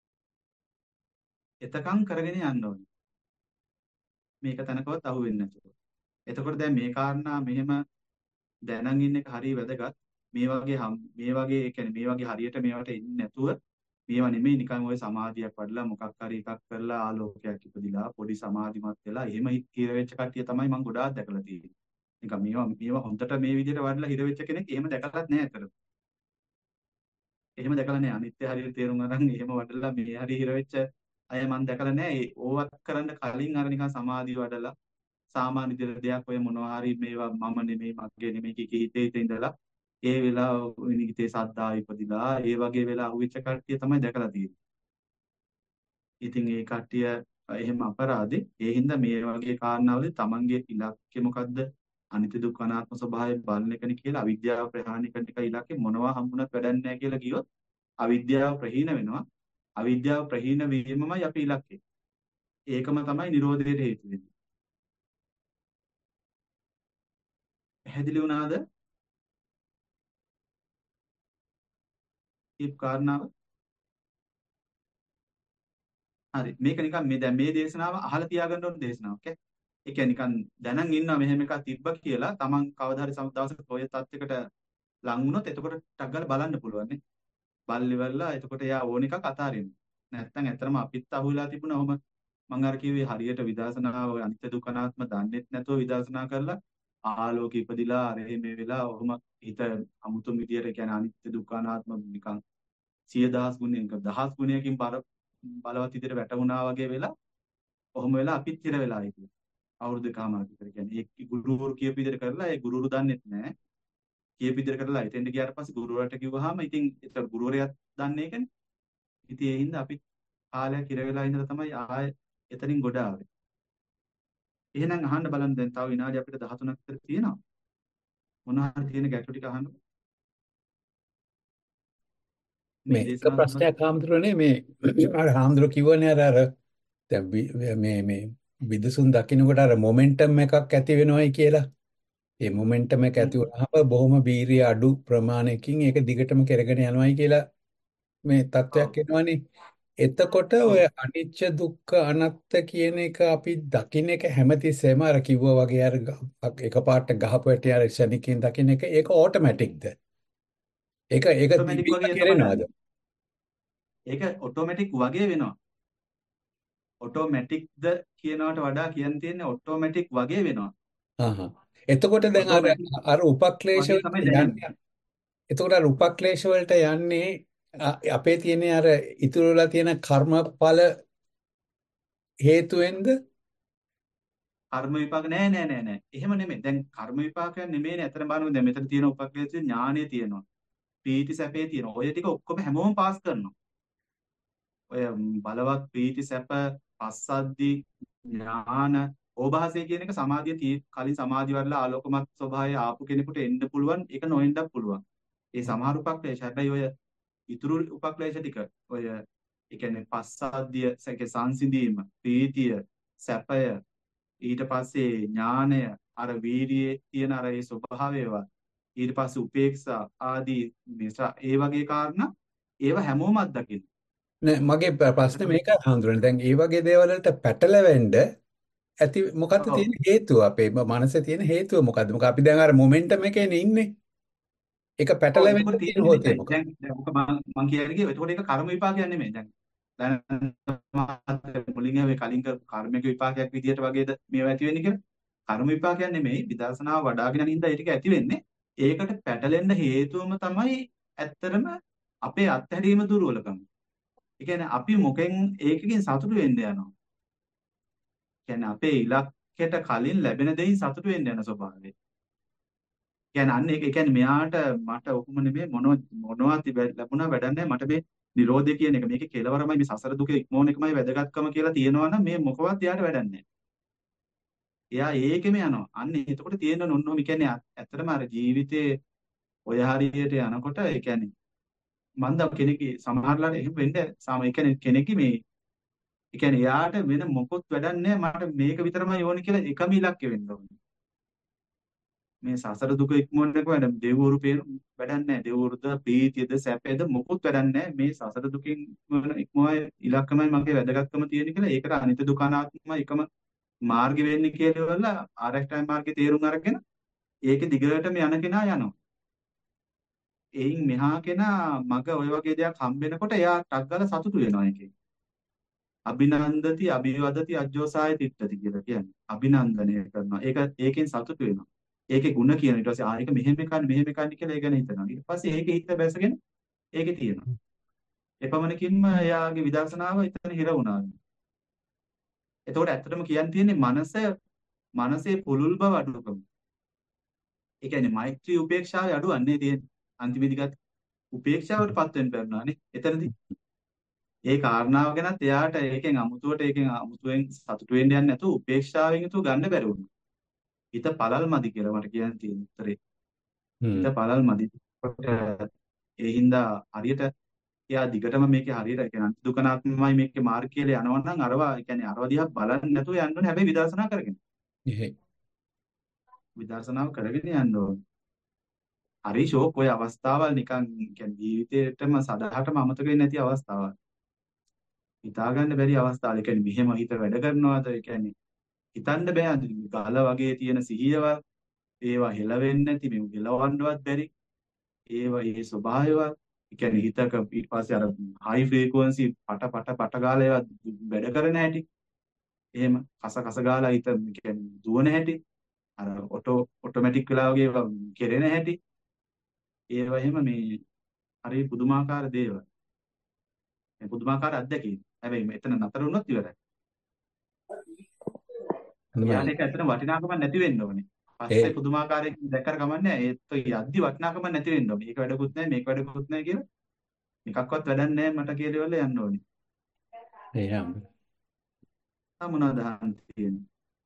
එතකන් කරගෙන යන්න ඕනේ. මේක තැනකවත් අහු වෙන්නේ නැතුව. එතකොට දැන් මේ කාරණා මෙහෙම දැනන් ඉන්න එක හරිය වැදගත්. මේ වගේ හම්- මේ වගේ ඒ කියන්නේ මේ වගේ හරියට මේවට එන්නේ නැතුව මේවා නෙමෙයි නිකන් ওই සමාධියක් වඩලා මොකක් හරි එකක් කරලා ආලෝකයක් ඉපදිලා පොඩි සමාධිමත් වෙලා එහෙම හිර වෙච්ච කට්ටිය තමයි මම ගොඩාක් දැකලා තියෙන්නේ. නිකන් මේවා මේවා හොඳට මේ විදිහට වඩලා හිර වෙච්ච කෙනෙක් එහෙම දැකලත් නැහැ අතට. එහෙම දැකලා නැහැ. අනිත්‍ය හරියට තේරුම් අරන් එහෙම වඩලා මේ හරිය හිර වෙච්ච අය මම දැකලා නැහැ. ඒ ඕවත් කරන්න කලින් අර නිකන් සමාධිය වඩලා සාමාන්‍ය විදිහට දෙයක් ඔය මොනවා හරි මේවා මම නෙමෙයි මගේ නෙමෙයි කිය කී හිතේ හිතේ ඉඳලා ඒ වෙලාව හිතේ සද්දා ඉපදිලා ඒ වගේ වෙලා අහුවෙච්ච කට්ටිය තමයි දැකලා තියෙන්නේ. ඉතින් ඒ කට්ටිය එහෙම අපරාධේ. ඒ හින්දා මේ වගේ කාරණාවලදී තමන්ගේ ඉලක්කය මොකද්ද? අනිත්‍ය දුක්ඛ අනාත්ම ස්වභාවය බලන එකනේ කියලා අවිද්‍යාව ප්‍රහාණය කරන එක ඉලක්කේ මොනවා හම්බුණත් වැඩක් නැහැ කියලා කිව්වොත් අවිද්‍යාව ප්‍රහීන වෙනවා. අවිද්‍යාව ප්‍රහීන වීමමයි අපේ ඉලක්කය. ඒකම තමයි නිරෝධයට හේතු වෙන්නේ. පැහැදිලි වුණාද? මේ කාරණාව හරි මේක නිකන් මේ දැන් මේ දේශනාව අහලා තියාගන්න ඕන දේශනාවක් ඈ. ඒ කියන්නේ නිකන් දැනන් ඉන්නවා මෙහෙම එකක් තිබ්බ කියලා Taman කවදා හරි සම දවසක ඔය තත්යකට ලං වුණොත් එතකොට ටක් ගාලා බලන්න පුළුවන් නේ. බල්ලිවල්ලා එතකොට එයා ඕන එකක් අතාරින්න. නැත්තම් ඇත්තටම අපිත් අහුවෙලා තිබුණා ඔහම මම අර කිව්වේ හරියට විදර්ශනාව අනිත්‍ය දුක්ඛ අනාත්ම දන්නෙත් නැතුව විදර්ශනා කරලා ආලෝක ඉපදිලා අර මේ වෙලා ඔහම හිත අමුතු විදියට කියන්නේ අනිත්‍ය දුක්ඛ අනාත්ම නිකන් සිය දහස් ගුණයක දහස් ගුණයකින් බර බලවත් විදියට වැටුණා වගේ වෙලා ඔහොම වෙලා අපිත් ඉර වෙලා හිටියා. අවුරුදු කමාරක් විතර කියන්නේ ඒ ගුරුවරු කියපු විදියට කරලා ඒ ගුරුවරු දන්නෙත් නැහැ. කියපු විදියට කරලා එතෙන්ට ගියාට පස්සේ ගුරුවරට කිව්වහම ඉතින් ඒතර ගුරුවරයාත් දන්නේ ඒකනේ. ඉතින් ඒ හින්දා අපි කාලයක් ඉර වෙලා ඉඳලා තමයි ආයෙ එතනින් ගොඩ ආවේ. එහෙනම් අහන්න බලන්න දැන් තව විනාඩි අපිට දහතුනක් විතර තියෙනවා. මොනවා හරි තියෙන ගැටලු ටික අහන්න. මේ මේ එක දේශනාව සම්බන්ධ ප්‍රශ්නයක් හාමුදුරනේ මේ අර හාමුදුර කිව්වනේ අර අර දැන් වි- මේ මේ විදසුන් දකින්නකොට අර මොමන්ටම් එකක් ඇති වෙනවයි කියලා. ඒ මොමන්ටම් එක ඇති වුණාම බොහොම වීරිය අඩු ප්‍රමාණයකින් ඒක දිගටම කරගෙන යනවායි කියලා මේ තත්වයක් එනවනේ. එතකොට ඔය අනිච්ච දුක්ඛ අනාත්ත කියන එක අපි දකින්න එක හැමතිස්සෙම අර කිව්වා වගේ අර ග- එකපාරට ගහපු ඇටි අර ශනිකින් දකින්න එක ඒක ඕටෝමැටික්ද? ඒක ඒක ඔටෝමැටික් තිබිලා වගේ තමයි කරනවද? දන්නේ. ඒක ඔටෝමැටික් වගේ වෙනවා. ඔටෝමැටික්ද කියනවට වඩා කියන්න තියෙන්නේ ඔටෝමැටික් වගේ වෙනවා. ආහා. එතකොට දැන් අර ඔටෝමැටික් අර උපක්ලේශ වගේ වලට තමයි දැනෙන්නේ. යන්නේ. එතකොට අර උපක්ලේශ වලට යන්නේ අ- අපේ තියෙන අර ඉතුරු වෙලා තියෙන කර්මඵල හේතුවෙන්ද? කර්ම විපාක නෑ නෑ නෑ නෑ. එහෙම නෙමෙයි. දැන් කර්ම විපාකයක් නෙමෙයිනේ. අතන බලන්න දැන් මෙතන තියෙන උපක්ලේශ ඥානෙ තියෙනවා. පීටි සැපේ තියෙනවා. ඔය ටික ඔක්කොම හැමෝම පාස් කරනවා. ඔය බලවත් පීටි සැප පස්සද්ධි ඥාන ඕභාසය කියන එක සමාධිය tie- කලින් සමාධිය වඩලා ආලෝකමත් ස්වභාවය ආපු කෙනෙකුට එන්න පුළුවන් ඒක නොඑන්නත් පුළුවන්. ඒ සමහර උපක්ලේශ හැබැයි ඔය ඉතුරු උපක්ලේශ ටික ඔය ඒ කියන්නේ පස්සද්ධිය සැක සංසිඳීම ප්‍රීතිය සැපය ඊට පස්සේ ඥානය අර වීර්යයේ තියෙන අර ඒ ස්වභාවයවා ඊට පස්සේ උපේක්ෂා ආදී නිසා ඒ වගේ කාරණා ඒව හැමෝම අත්දකින්න. නෑ මගේ ප්‍ර- ප්‍රශ්නේ මේකයි හඳුනන්නේ. දැන් ඒ වගේ දේවල් වලට පැටලෙවෙන්න ඇති මොකද්ද ඔව්. තියෙන හේතුව? අපේ ම- මනසේ තියෙන හේතුව මොකද්ද? මොකද අපි දැන් අර මොමන්ටම් එකේනේ ඉන්නේ. ඒක ඔව් පැටලෙවෙන්න එතකොට තියෙන තියෙන්නේ හොතේ දැන් මොකක්ද? දැන් දැන් ඔක මම මම කියන්නේ කිව්වේ එතකොට ඒක කර්ම විපාකයක් නෙමෙයි දැන්. දැන් මම මුලින් ආවේ කලින් කරපු කර්මික විපාකයක් විදියට වගේද මේවා ඇති වෙන්නේ කියලා. කර්ම විපාකයක් නෙමෙයි විදර්ශනාව වඩ아가ගෙන යන හින්දා ඒ ටික ඇති වෙන්නේ. ඒකට පැටලෙන්න හේතුවම තමයි ඇත්තටම අපේ අත්හැරීම දුර්වලකම. ඒ කියන්නේ අපි මොකෙන් ඒකකින් සතුටු වෙන්න යනවා. කියන්නේ අපේ ඉලක්කයට කලින් ලැබෙන දෙයින් සතුටු වෙන්න යන ස්වභාවය. කියන්නේ අන්න ඒක ඒ කියන්නේ මෙයාට මට ඔහොම නෙමෙයි මොන මොනවත් තිබ- ලැබුණා වැඩක් නැහැ මට මේ නිරෝධය කියන එක මේකේ කෙලවරමයි මේ සසර දුක ඉක්මවන එකමයි වැදගත්කම කියලා තියෙනවා නම් මේ මොකවත් එයාට වැඩක් නැහැ. එයා ඒකෙම යනවා. අන්න එතකොට තියෙන නොන්නෝම කියන්නේ ඇ- ඇත්තටම අර ජීවිතේ ඔය හරියට යනකොට ඒ කියන්නේ මම දව කෙනෙක් සමහරලාට එහෙම වෙන්නේ සාම ඒ කියන්නේ කෙනෙක් මේ ඒ කියන්නේ එයාට වෙන මොකොත් වැඩක් නැහැ මට මේක විතරමයි ඕනේ කියලා එකම ඉලක්කෙ වෙන්න ඕනේ. මේ සසර දුක ඉක්මවන්න එක වැඩ දෙවිවරු පේන වැඩක් නැහැ. දෙවිවරුද ප්‍රීතියද සැපේද මොකුත් වැඩක් නැහැ. මේ සසර දුකින් ඉක්මවන ඉක්මවයි ඉලක්කමයි මගේ වැදගත්කම තියෙන කියලා ඒකට අනිත්‍ය දුක අනාත්ම එකම මාර්ගෙ වෙන්නේ කියලා වල ආරෂ්ඨාය මාර්ගේ තේරුම් අරගෙන ඒකේ දිගටම යන කෙනා යනවා. එයින් මෙහා කෙනා මග ඔය වගේ දෙයක් හම්බෙනකොට එයා ටක් ගාලා සතුටු වෙනවා ඒකේ. අභිනන්දති අභිවදති අජ්ජෝසාය තිට්ඨති කියලා කියන්නේ. අභිනන්දනය කරනවා. ඒක ඒකෙන් සතුටු වෙනවා. ඒකේ ಗುಣ කියන ඊට පස්සේ ආ ඒක මෙහෙම එකන්නේ මෙහෙම එකන්නේ කියලා ඒ ගැන හිතනවා. ඊට පස්සේ ඒකේ හිත බැසගෙන ඒකේ තියෙනවා. එපමණකින්ම එයාගේ විදර්ශනාව එතන හිර වුණා. එතකොට ඇත්තටම කියන්න තියෙන්නේ මනස මනසේ පුළුල් බව අඩුකම. ඒ කියන්නේ මෛත්‍රී උපේක්ෂාවේ අඩුවන්නේ තියෙන්නේ. අන්තිමේදී ගත් උපේක්ෂාවටපත් වෙන්න බැන්නානේ. එතනදී ඒ කාරණාව ගැනත් එයාට ඒකෙන් අමුතුවට ඒකෙන් අමුතුවෙන් සතුටු වෙන්න යන්නේ නැතුව උපේක්ෂාවෙන් යුතුව ගන්න බැරි වුණා. හිත පළල් මදි කියලා මට කියන්න තියෙන උත්තරේ. හිත හ්ම්. පළල් මදි. ඒ හින්දා හරියට එයා දිගටම මේකේ හරියට ඒ කියන්නේ දුකනාත්මමයි මේකේ මාර්ග කියලා යනවා නම් අරවා ඒ කියන්නේ අරවා දිහා බලන්නේ නැතුව යන්න ඕනේ. හැබැයි විදර්ශනා කරගෙන. එහෙයි. විදර්ශනාව කරගෙන යන්න ඕනේ. හරි ෂෝක් ඔය අවස්ථාවල් නිකන් කියන්නේ ජීවිතේටම සදාටම අමතක වෙන්නේ නැති අවස්ථාවල්. හිතා ගන්න බැරි අවස්ථාවල්. ඒ කියන්නේ මෙහෙම හිත වැඩ කරනවාද? ඒ කියන්නේ හිතන්න බෑ ගල වගේ තියෙන සිහියව ඒවා හෙලවෙන්නේ නැති මේ හෙලවන්නවත් බැරි ඒවා ඒ ස්වභාවය ඒ කියන්නේ හිතක ඊට පස්සේ අර හයි ෆ්‍රීකවන්සි පට පට පට ගාලා ඒවා වැඩ කරන හැටි. එහෙම කස කස ගාලා හිත කියන්නේ දුවන හැටි. අර ඔටෝ ඔටෝමැටික් වෙලා වගේ ඒවා කෙරෙන හැටි. ඒවා එහෙම මේ හරි පුදුමාකාර දේවල්. මේ පුදුමාකාර අත්දැකීම්. හැබැයි මෙතන නතර වුණොත් ඉවරයි. යාට ඒක ඇත්තට වටිනාකමක් නැති වෙන්න ඕනේ. පස්සේ පුදුමාකාරයෙන් දැක්කර ගමන්නේ ඒත් යද්දි වටිනාකමක් නැති වෙන්න ඕනේ. මේක වැඩකුත් නැහැ මේක වැඩකුත් නැහැ කියලා. එකක්වත් වැඩක් නැහැ මට කියලා ඉවරලා යන්න ඕනේ. එහෙනම් තා මොනවද අහන්න තියෙන්නේ?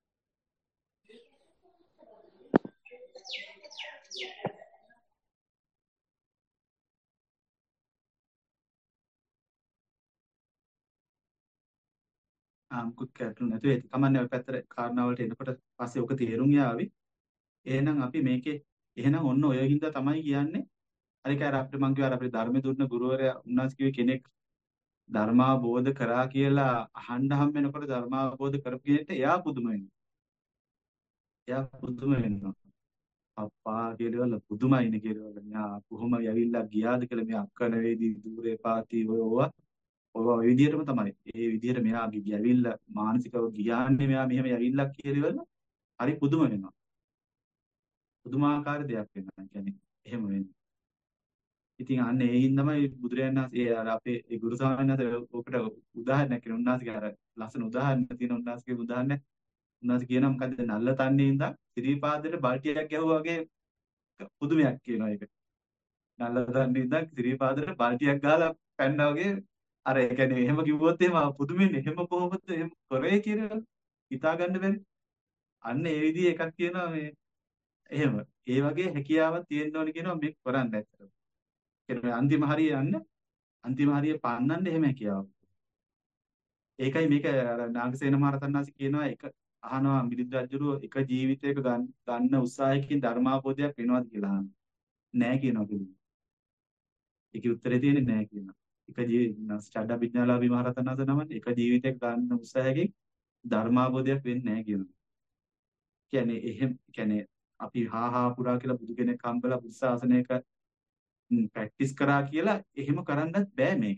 ආ මුකුත් කැටුනේ නැතුව ඒක කමන්නේ ඔය පැත්තට කාරණාවලට එනකොට පස්සේ ඔක තේරුම් යාවි. එහෙනම් අපි මේකේ එහෙනම් ඔන්න ඔය හින්දා තමයි කියන්නේ අර ඒක අර අපිට මං කියවා අපේ ධර්ම දුන්න ගුරුවරයා උන්වහන්සේ කිව්වේ කෙනෙක් ධර්මාබෝධ කරා කියලා අහන්න හම් වෙනකොට ධර්මාබෝධ කරපු කෙනෙක්ට එයා පුදුම වෙනවා. එයා පුදුම වෙනවා. අප්පා කියලා පුදුමයිනේ කියලා. මෙයා කොහොම යවිල්ලා ගියාද කියලා මෙයා අක්කන වේදී দূරේ පාති ඔය ඔය ඔය ඔය විදිහටම තමයි. ඒ විදිහට මෙයා ගියවිල්ලා මානසිකව ගියාන්නේ මෙයා මෙහෙම යවිල්ලා කියලා ඉවරලා හරි පුදුම වෙනවා. පුදුමාකාර දෙයක් වෙනවා. කියන්නේ එහෙම වෙන්නේ. ඉතින් අන්න ඒ හින්දාමයි බුදුරයන් වහන්සේ අර අපේ ඒ ගුරු ස්වාමීන් වහන්සේ ඔකට උදාහරණයක් කියන උන්වහන්සේගේ අර ලස්සන උදාහරණ තියෙන උන්වහන්සේගේ උදාහරණ උන්වහන්සේ කියනවා මොකද්ද නල්ල තන්නේ ඉඳන් සිරිපාදයට බල්ටියක් ගැහුවා වගේ පුදුමයක් කියනවා ඒක. නල්ල තන්නේ ඉඳන් සිරිපාදයට බල්ටියක් ගහලා පැන්නා වගේ අර ඒ කියන්නේ එහෙම කිව්වොත් එහෙම පුදුමෙන්නේ එහෙම කොහොමද එහෙම කරේ කියලා හිතා ගන්න බැරි. අන්න ඒ විදිහේ එකක් කියනවා මේ එහෙම. ඒ වගේ හැකියාවක් තියෙන්න ඕනි කියනවා මේක කරන්න ඇත්තට. කියන්නේ අන්තිම හරිය යන්න අන්තිම හරිය පන්නන්න එහෙම හැකියාවක්. ඒකයි මේක අර නාගසේන මහරහතන් වහන්සේ කියනවා එක අහනවා මිලිඳු රජුරෝ එක ජීවිතයක ගන්න උත්සාහයකින් ධර්මාබෝධයක් වෙනවද කියලා අහනවා. නෑ කියනවා පිළිගන්න. ඒකේ උත්තරේ තියෙන්නේ නෑ කියනවා. එක ජීවිත ෂඩ්ඩවිඥාලාභී මහරහතන් වහන්සේ නමන්නේ එක ජීවිතයක ගන්න උත්සාහයකින් ධර්මාබෝධයක් වෙන්නේ නෑ කියනවා. කියන්නේ එහෙම කියන්නේ අපි හා හා පුරා කියලා බුදු කෙනෙක් හම්බලා බුද්ධ ශාසනයක ප්‍රැක්ටිස් කරා කියලා එහෙම කරන්නත් බෑ මේක.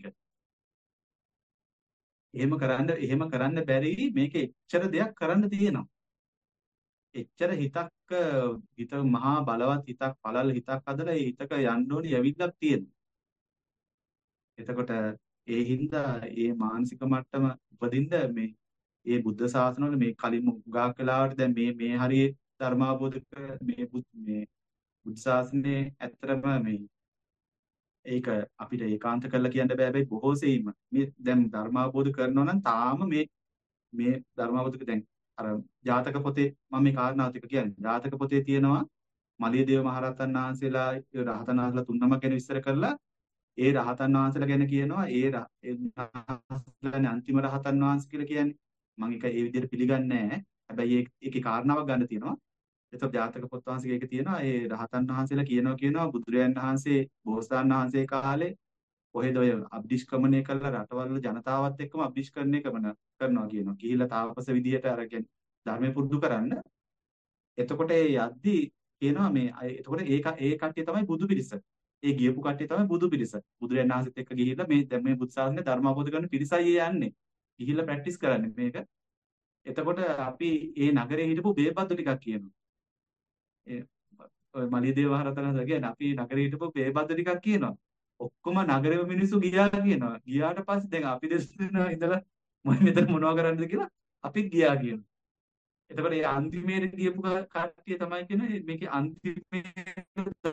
එහෙම කරන්න එහෙම කරන්න බැරි මේක එච්චර දෙයක් කරන්න තියෙනවා. එච්චර හිතක් හිත මහා බලවත් හිතක් පළල් හිතක් හදලා ඒ හිතක යන්න ඕනි යවිල්ලක් තියෙනවා. එතකොට ඒ හින්දා ඒ මානසික මට්ටම උපදින්න මේ ඒ බුද්ධ ශාසනවල මේ කලින් උගාක් වෙලාවට දැන් මේ මේ හරියේ ධර්මාබෝධ මේ මේ බුද්ධ ශාසනයේ ඇත්තටම මේ ඒක අපිට ඒකාන්ත කරලා කියන්න බෑ හැබැයි බොහෝ සෙයින්ම මේ දැන් ධර්මාබෝධ කරනවා නම් තාම මේ මේ ධර්මාබෝධක දැන් අර ජාතක පොතේ මම මේ කාරණාව ටික කියන්නේ ජාතක පොතේ තියෙනවා මලියදේව මහරහතන් වහන්සේලා රහතන් වහන්සේලා තුන්නම ගැන විස්තර කරලා ඒ රහතන් වහන්සේලා ගැන කියනවා ඒ රහතන් අන්තිම රහතන් වහන්සේ කියලා කියන්නේ මම ඒක ඒ විදිහට පිළිගන්නේ නැහැ හැබැයි ඒකේ කාරණාවක් ගන්න තියෙනවා එතකොට ජාතක පොත් වහන්සේගේ එක තියෙනවා ඒ රහතන් වහන්සේලා කියනවා කියනවා බුදුරයන් වහන්සේ බෝසතාණන් වහන්සේ කාලේ කොහෙද ඔය අබ්දිෂ්ක්‍මණය කළා රටවල ජනතාවත් එක්කම අබ්දිෂ්කරණය කරන කරනවා කියනවා. ගිහිල්ලා තාපස විදියට අරගෙන ධර්මය පුරුදු කරන්න. එතකොට ඒ යද්දි කියනවා මේ එතකොට ඒක ඒ කට්ටිය තමයි බුදු පිරිස. ඒ ගියපු කට්ටිය තමයි බුදු පිරිස. බුදුරයන් වහන්සේත් එක්ක ගිහිල්ලා මේ දැන් මේ බුද්ධ ශාසනය ධර්ම අවබෝධ කරන පිරිසයි යන්නේ. ගිහිල්ලා ප්‍රැක්ටිස් කරන්නේ මේක. එතකොට අපි ඒ නගරේ හිටපු බේබද්දු ටිකක් කියනවා. ඒ මලියදේව මහරහතන් කියන්නේ අපි නගරේ හිටපු බේබද්දු ටිකක් කියනවා. ඔක්කොම නගරේ මිනිස්සු ගියා කියනවා. ගියාට පස්සේ දැන් අපි දෙන්නා ඉඳලා මොයි මෙතන මොනව කරන්නද කියලා අපිත් ගියා කියනවා. එතකොට මේ අන්තිමේට ගියපු කට්ටිය තමයි කියන්නේ මේකේ අන්තිමේ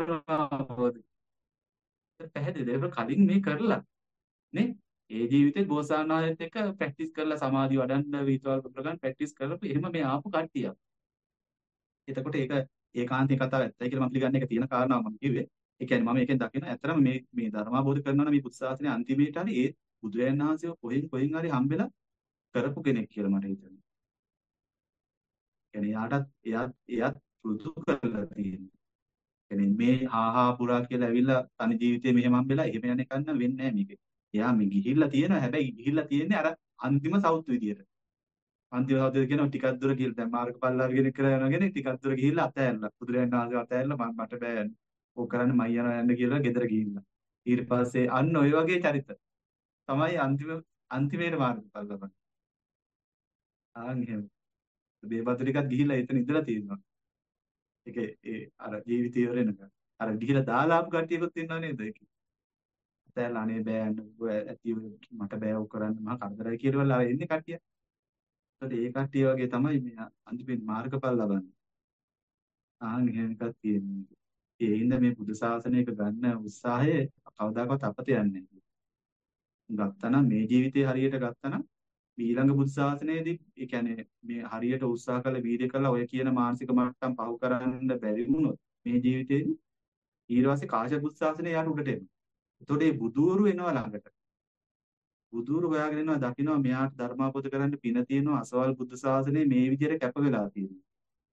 පැහැදිලිද? ඒක කලින් මේ කරලා නේ ඒ ජීවිතේ ගෝසානායත් එක්ක ප්‍රැක්ටිස් කරලා සමාධිය වඩන්න විතවල් ප්‍රගන් ප්‍රැක්ටිස් කරලා එහෙම මේ ආපු කට්ටියක්. එතකොට ඒක ඒකාන්තී කතාව ඇත්තයි කියලා මම පිළිගන්නේ ඒක තියෙන කාරණාව මම කිව්වේ. ඒ කියන්නේ මම මේකෙන් දකින ඇත්තටම මේ මේ ධර්මාබෝධ කරනවා නම් මේ බුද්ධ ශාසනයේ අන්තිමේට හරි ඒ බුදුරයන් වහන්සේ කොහෙන් කොහෙන් හරි හම්බෙලා කරපු කෙනෙක් කියලා මට හිතෙනවා. කියන්නේ යාටත් එයාත් එයාත් පුරුදු කරලා තියෙනවා. කියන්නේ මේ හාහා පුරා කියලා ඇවිල්ලා තනි ජීවිතේ මෙහෙම හම්බෙලා එහෙම යන එකක් නම් වෙන්නේ නැහැ මේක. එයා මේ ගිහිල්ලා තියෙනවා හැබැයි ගිහිල්ලා තියෙන්නේ අර අන්තිම සවුත් විදියට. අන්තිම සවුත් කියනවා ටිකක් දුර ගිහිල්ලා දැන් මාර්ගඵල අරගෙන කරගෙන ටිකක් දුර ගිහිල්ලා අතෑරලා බුදුරයන් වහන්සේ අතෑරලා මම මට බෑ යන්න. ඕක කරන්න මයි යනවා යන්න කියලා ගෙදර ගිහිල්ලා. ඊට පස්සේ අන්න ඔය වගේ චරිත තමයි අන්තිම අන්තිමේට මාර්ගඵල ලබන්නේ. ආන් එහෙම. බේබතු ටිකක් ගිහිල්ලා එතන ඉඳලා තියෙනවා. ඒකේ ඒ අර ජීවිතය ඉවරෙනකන්. අර ගිහිල්ලා දාලා ආපු කට්ටියකුත් ඉන්නව නේද ඒකේ. තැලා අනේ බෑ ඔය ඇති මට බෑ ඔය කරන්න මහා කරදරයි කියලා අර එන්නේ කට්ටිය. ඒකට ඒ කට්ටිය වගේ තමයි මේ අන්තිමේ මාර්ගඵල ලබන්නේ. ආන් එහෙම එකක් තියෙනවා. ඒ හින්දා මේ බුදු ශාසනයක ගන්න උත්සාහය කවදාකවත් අපත යන්නේ නැහැ. ගත්තනම් මේ ජීවිතේ හරියට ගත්තනම් ඊළඟ බුදු ශාසනයේදී ඒ කියන්නේ මේ හරියට උත්සාහ කළ වීර්ය කළා ඔය කියන මානසික මට්ටම් පහු කරන්න බැරි වුණොත් මේ ජීවිතේදී ඊට පස්සේ කාශ්‍යප බුදු ශාසනය යාට උඩට එනවා. එතකොට මේ බුදුවරු එනවා ළඟට. බුදුවරු හොයාගෙන එනවා දකින්නවා මෙයාට ධර්මාපෝත කරන්න පින තියෙනවා අසවල් බුදු ශාසනය මේ විදිහට කැප වෙලා තියෙනවා.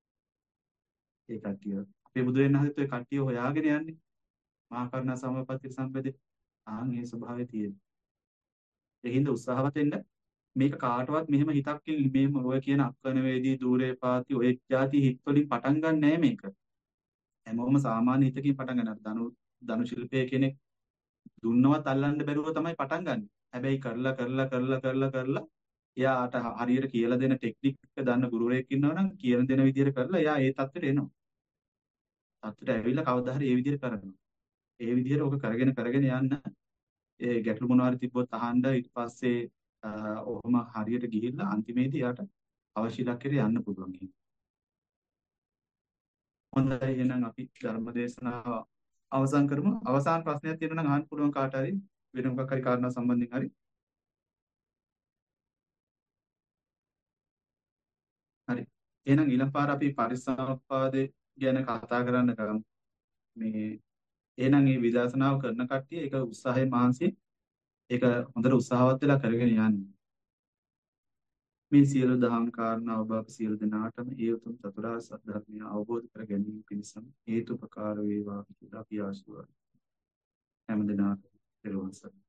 ඒ කට්ටිය අපේ බුදු වෙන හදිත් ඔය කට්ටිය හොයාගෙන යන්නේ. මහා කරුණා සමපatti සම්පදේ ආන් මේ ස්වභාවය තියෙනවා. ඒ හින්දා උත්සාහවත් වෙන්න මේක කාටවත් මෙහෙම හිතක් මෙහෙම ඔය කියන අක්කන වේදී দূරේ පාති ඔය જાති හිත් වලින් පටන් ගන්න නෑ මේක. හැමෝම සාමාන්‍ය හිතකින් පටන් ගන්නවා. ධනු ධනු ශිල්පයේ කෙනෙක් දුන්නවත් අල්ලන්න බැරුව තමයි පටන් ගන්න. හැබැයි කරලා කරලා කරලා කරලා කරලා එයාට හරියට කියලා දෙන ටෙක්නික් එක දන්න ගුරුවරයෙක් ඉන්නවා නම් කියන දෙන විදිහට කරලා එයා ඒ තත්ත්වයට එනවා. තත්ත්වයට ඇවිල්ලා කවදා හරි ඒ විදිහට කරනවා. ඒ විදිහට ඔක කරගෙන කරගෙන යන්න ඒ ගැටලු මොනවා හරි තිබ්බොත් අහන්න ඊට පස්සේ ඔහොම හරියට ගිහිල්ලා අන්තිමේදී යාට අවශ්‍ය ඉලක්කයට යන්න පුළුවන්. හොඳයි එහෙනම් අපි ධර්ම දේශනාව අවසන් කරමු. අවසාන ප්‍රශ්නයක් තියෙනවා නම් අහන්න පුළුවන් කාට හරි වෙන මොකක් හරි කාරණා සම්බන්ධයෙන් හරි. හරි. එහෙනම් ඊළඟ පාර අපි පරිසම්පාදේ ගැන කතා කරන්න ගමු. මේ එහෙනම් මේ විදර්ශනාව කරන කට්ටිය ඒක උත්සාහයෙන් මහන්සි ඒක හොඳට උත්සාහවත් වෙලා කරගෙන යන්න. මේ සියලු දහම් කාරණා ඔබ අප සියලු දෙනාටම ඒ උතුම් චතුරාර්ය සත්‍ය ධර්මය අවබෝධ කර ගැනීම පිණිසම හේතුපකාර වේවා කියලා අපි ආශිර්වාද. හැම දිනකටම පෙරවන් සරණයි.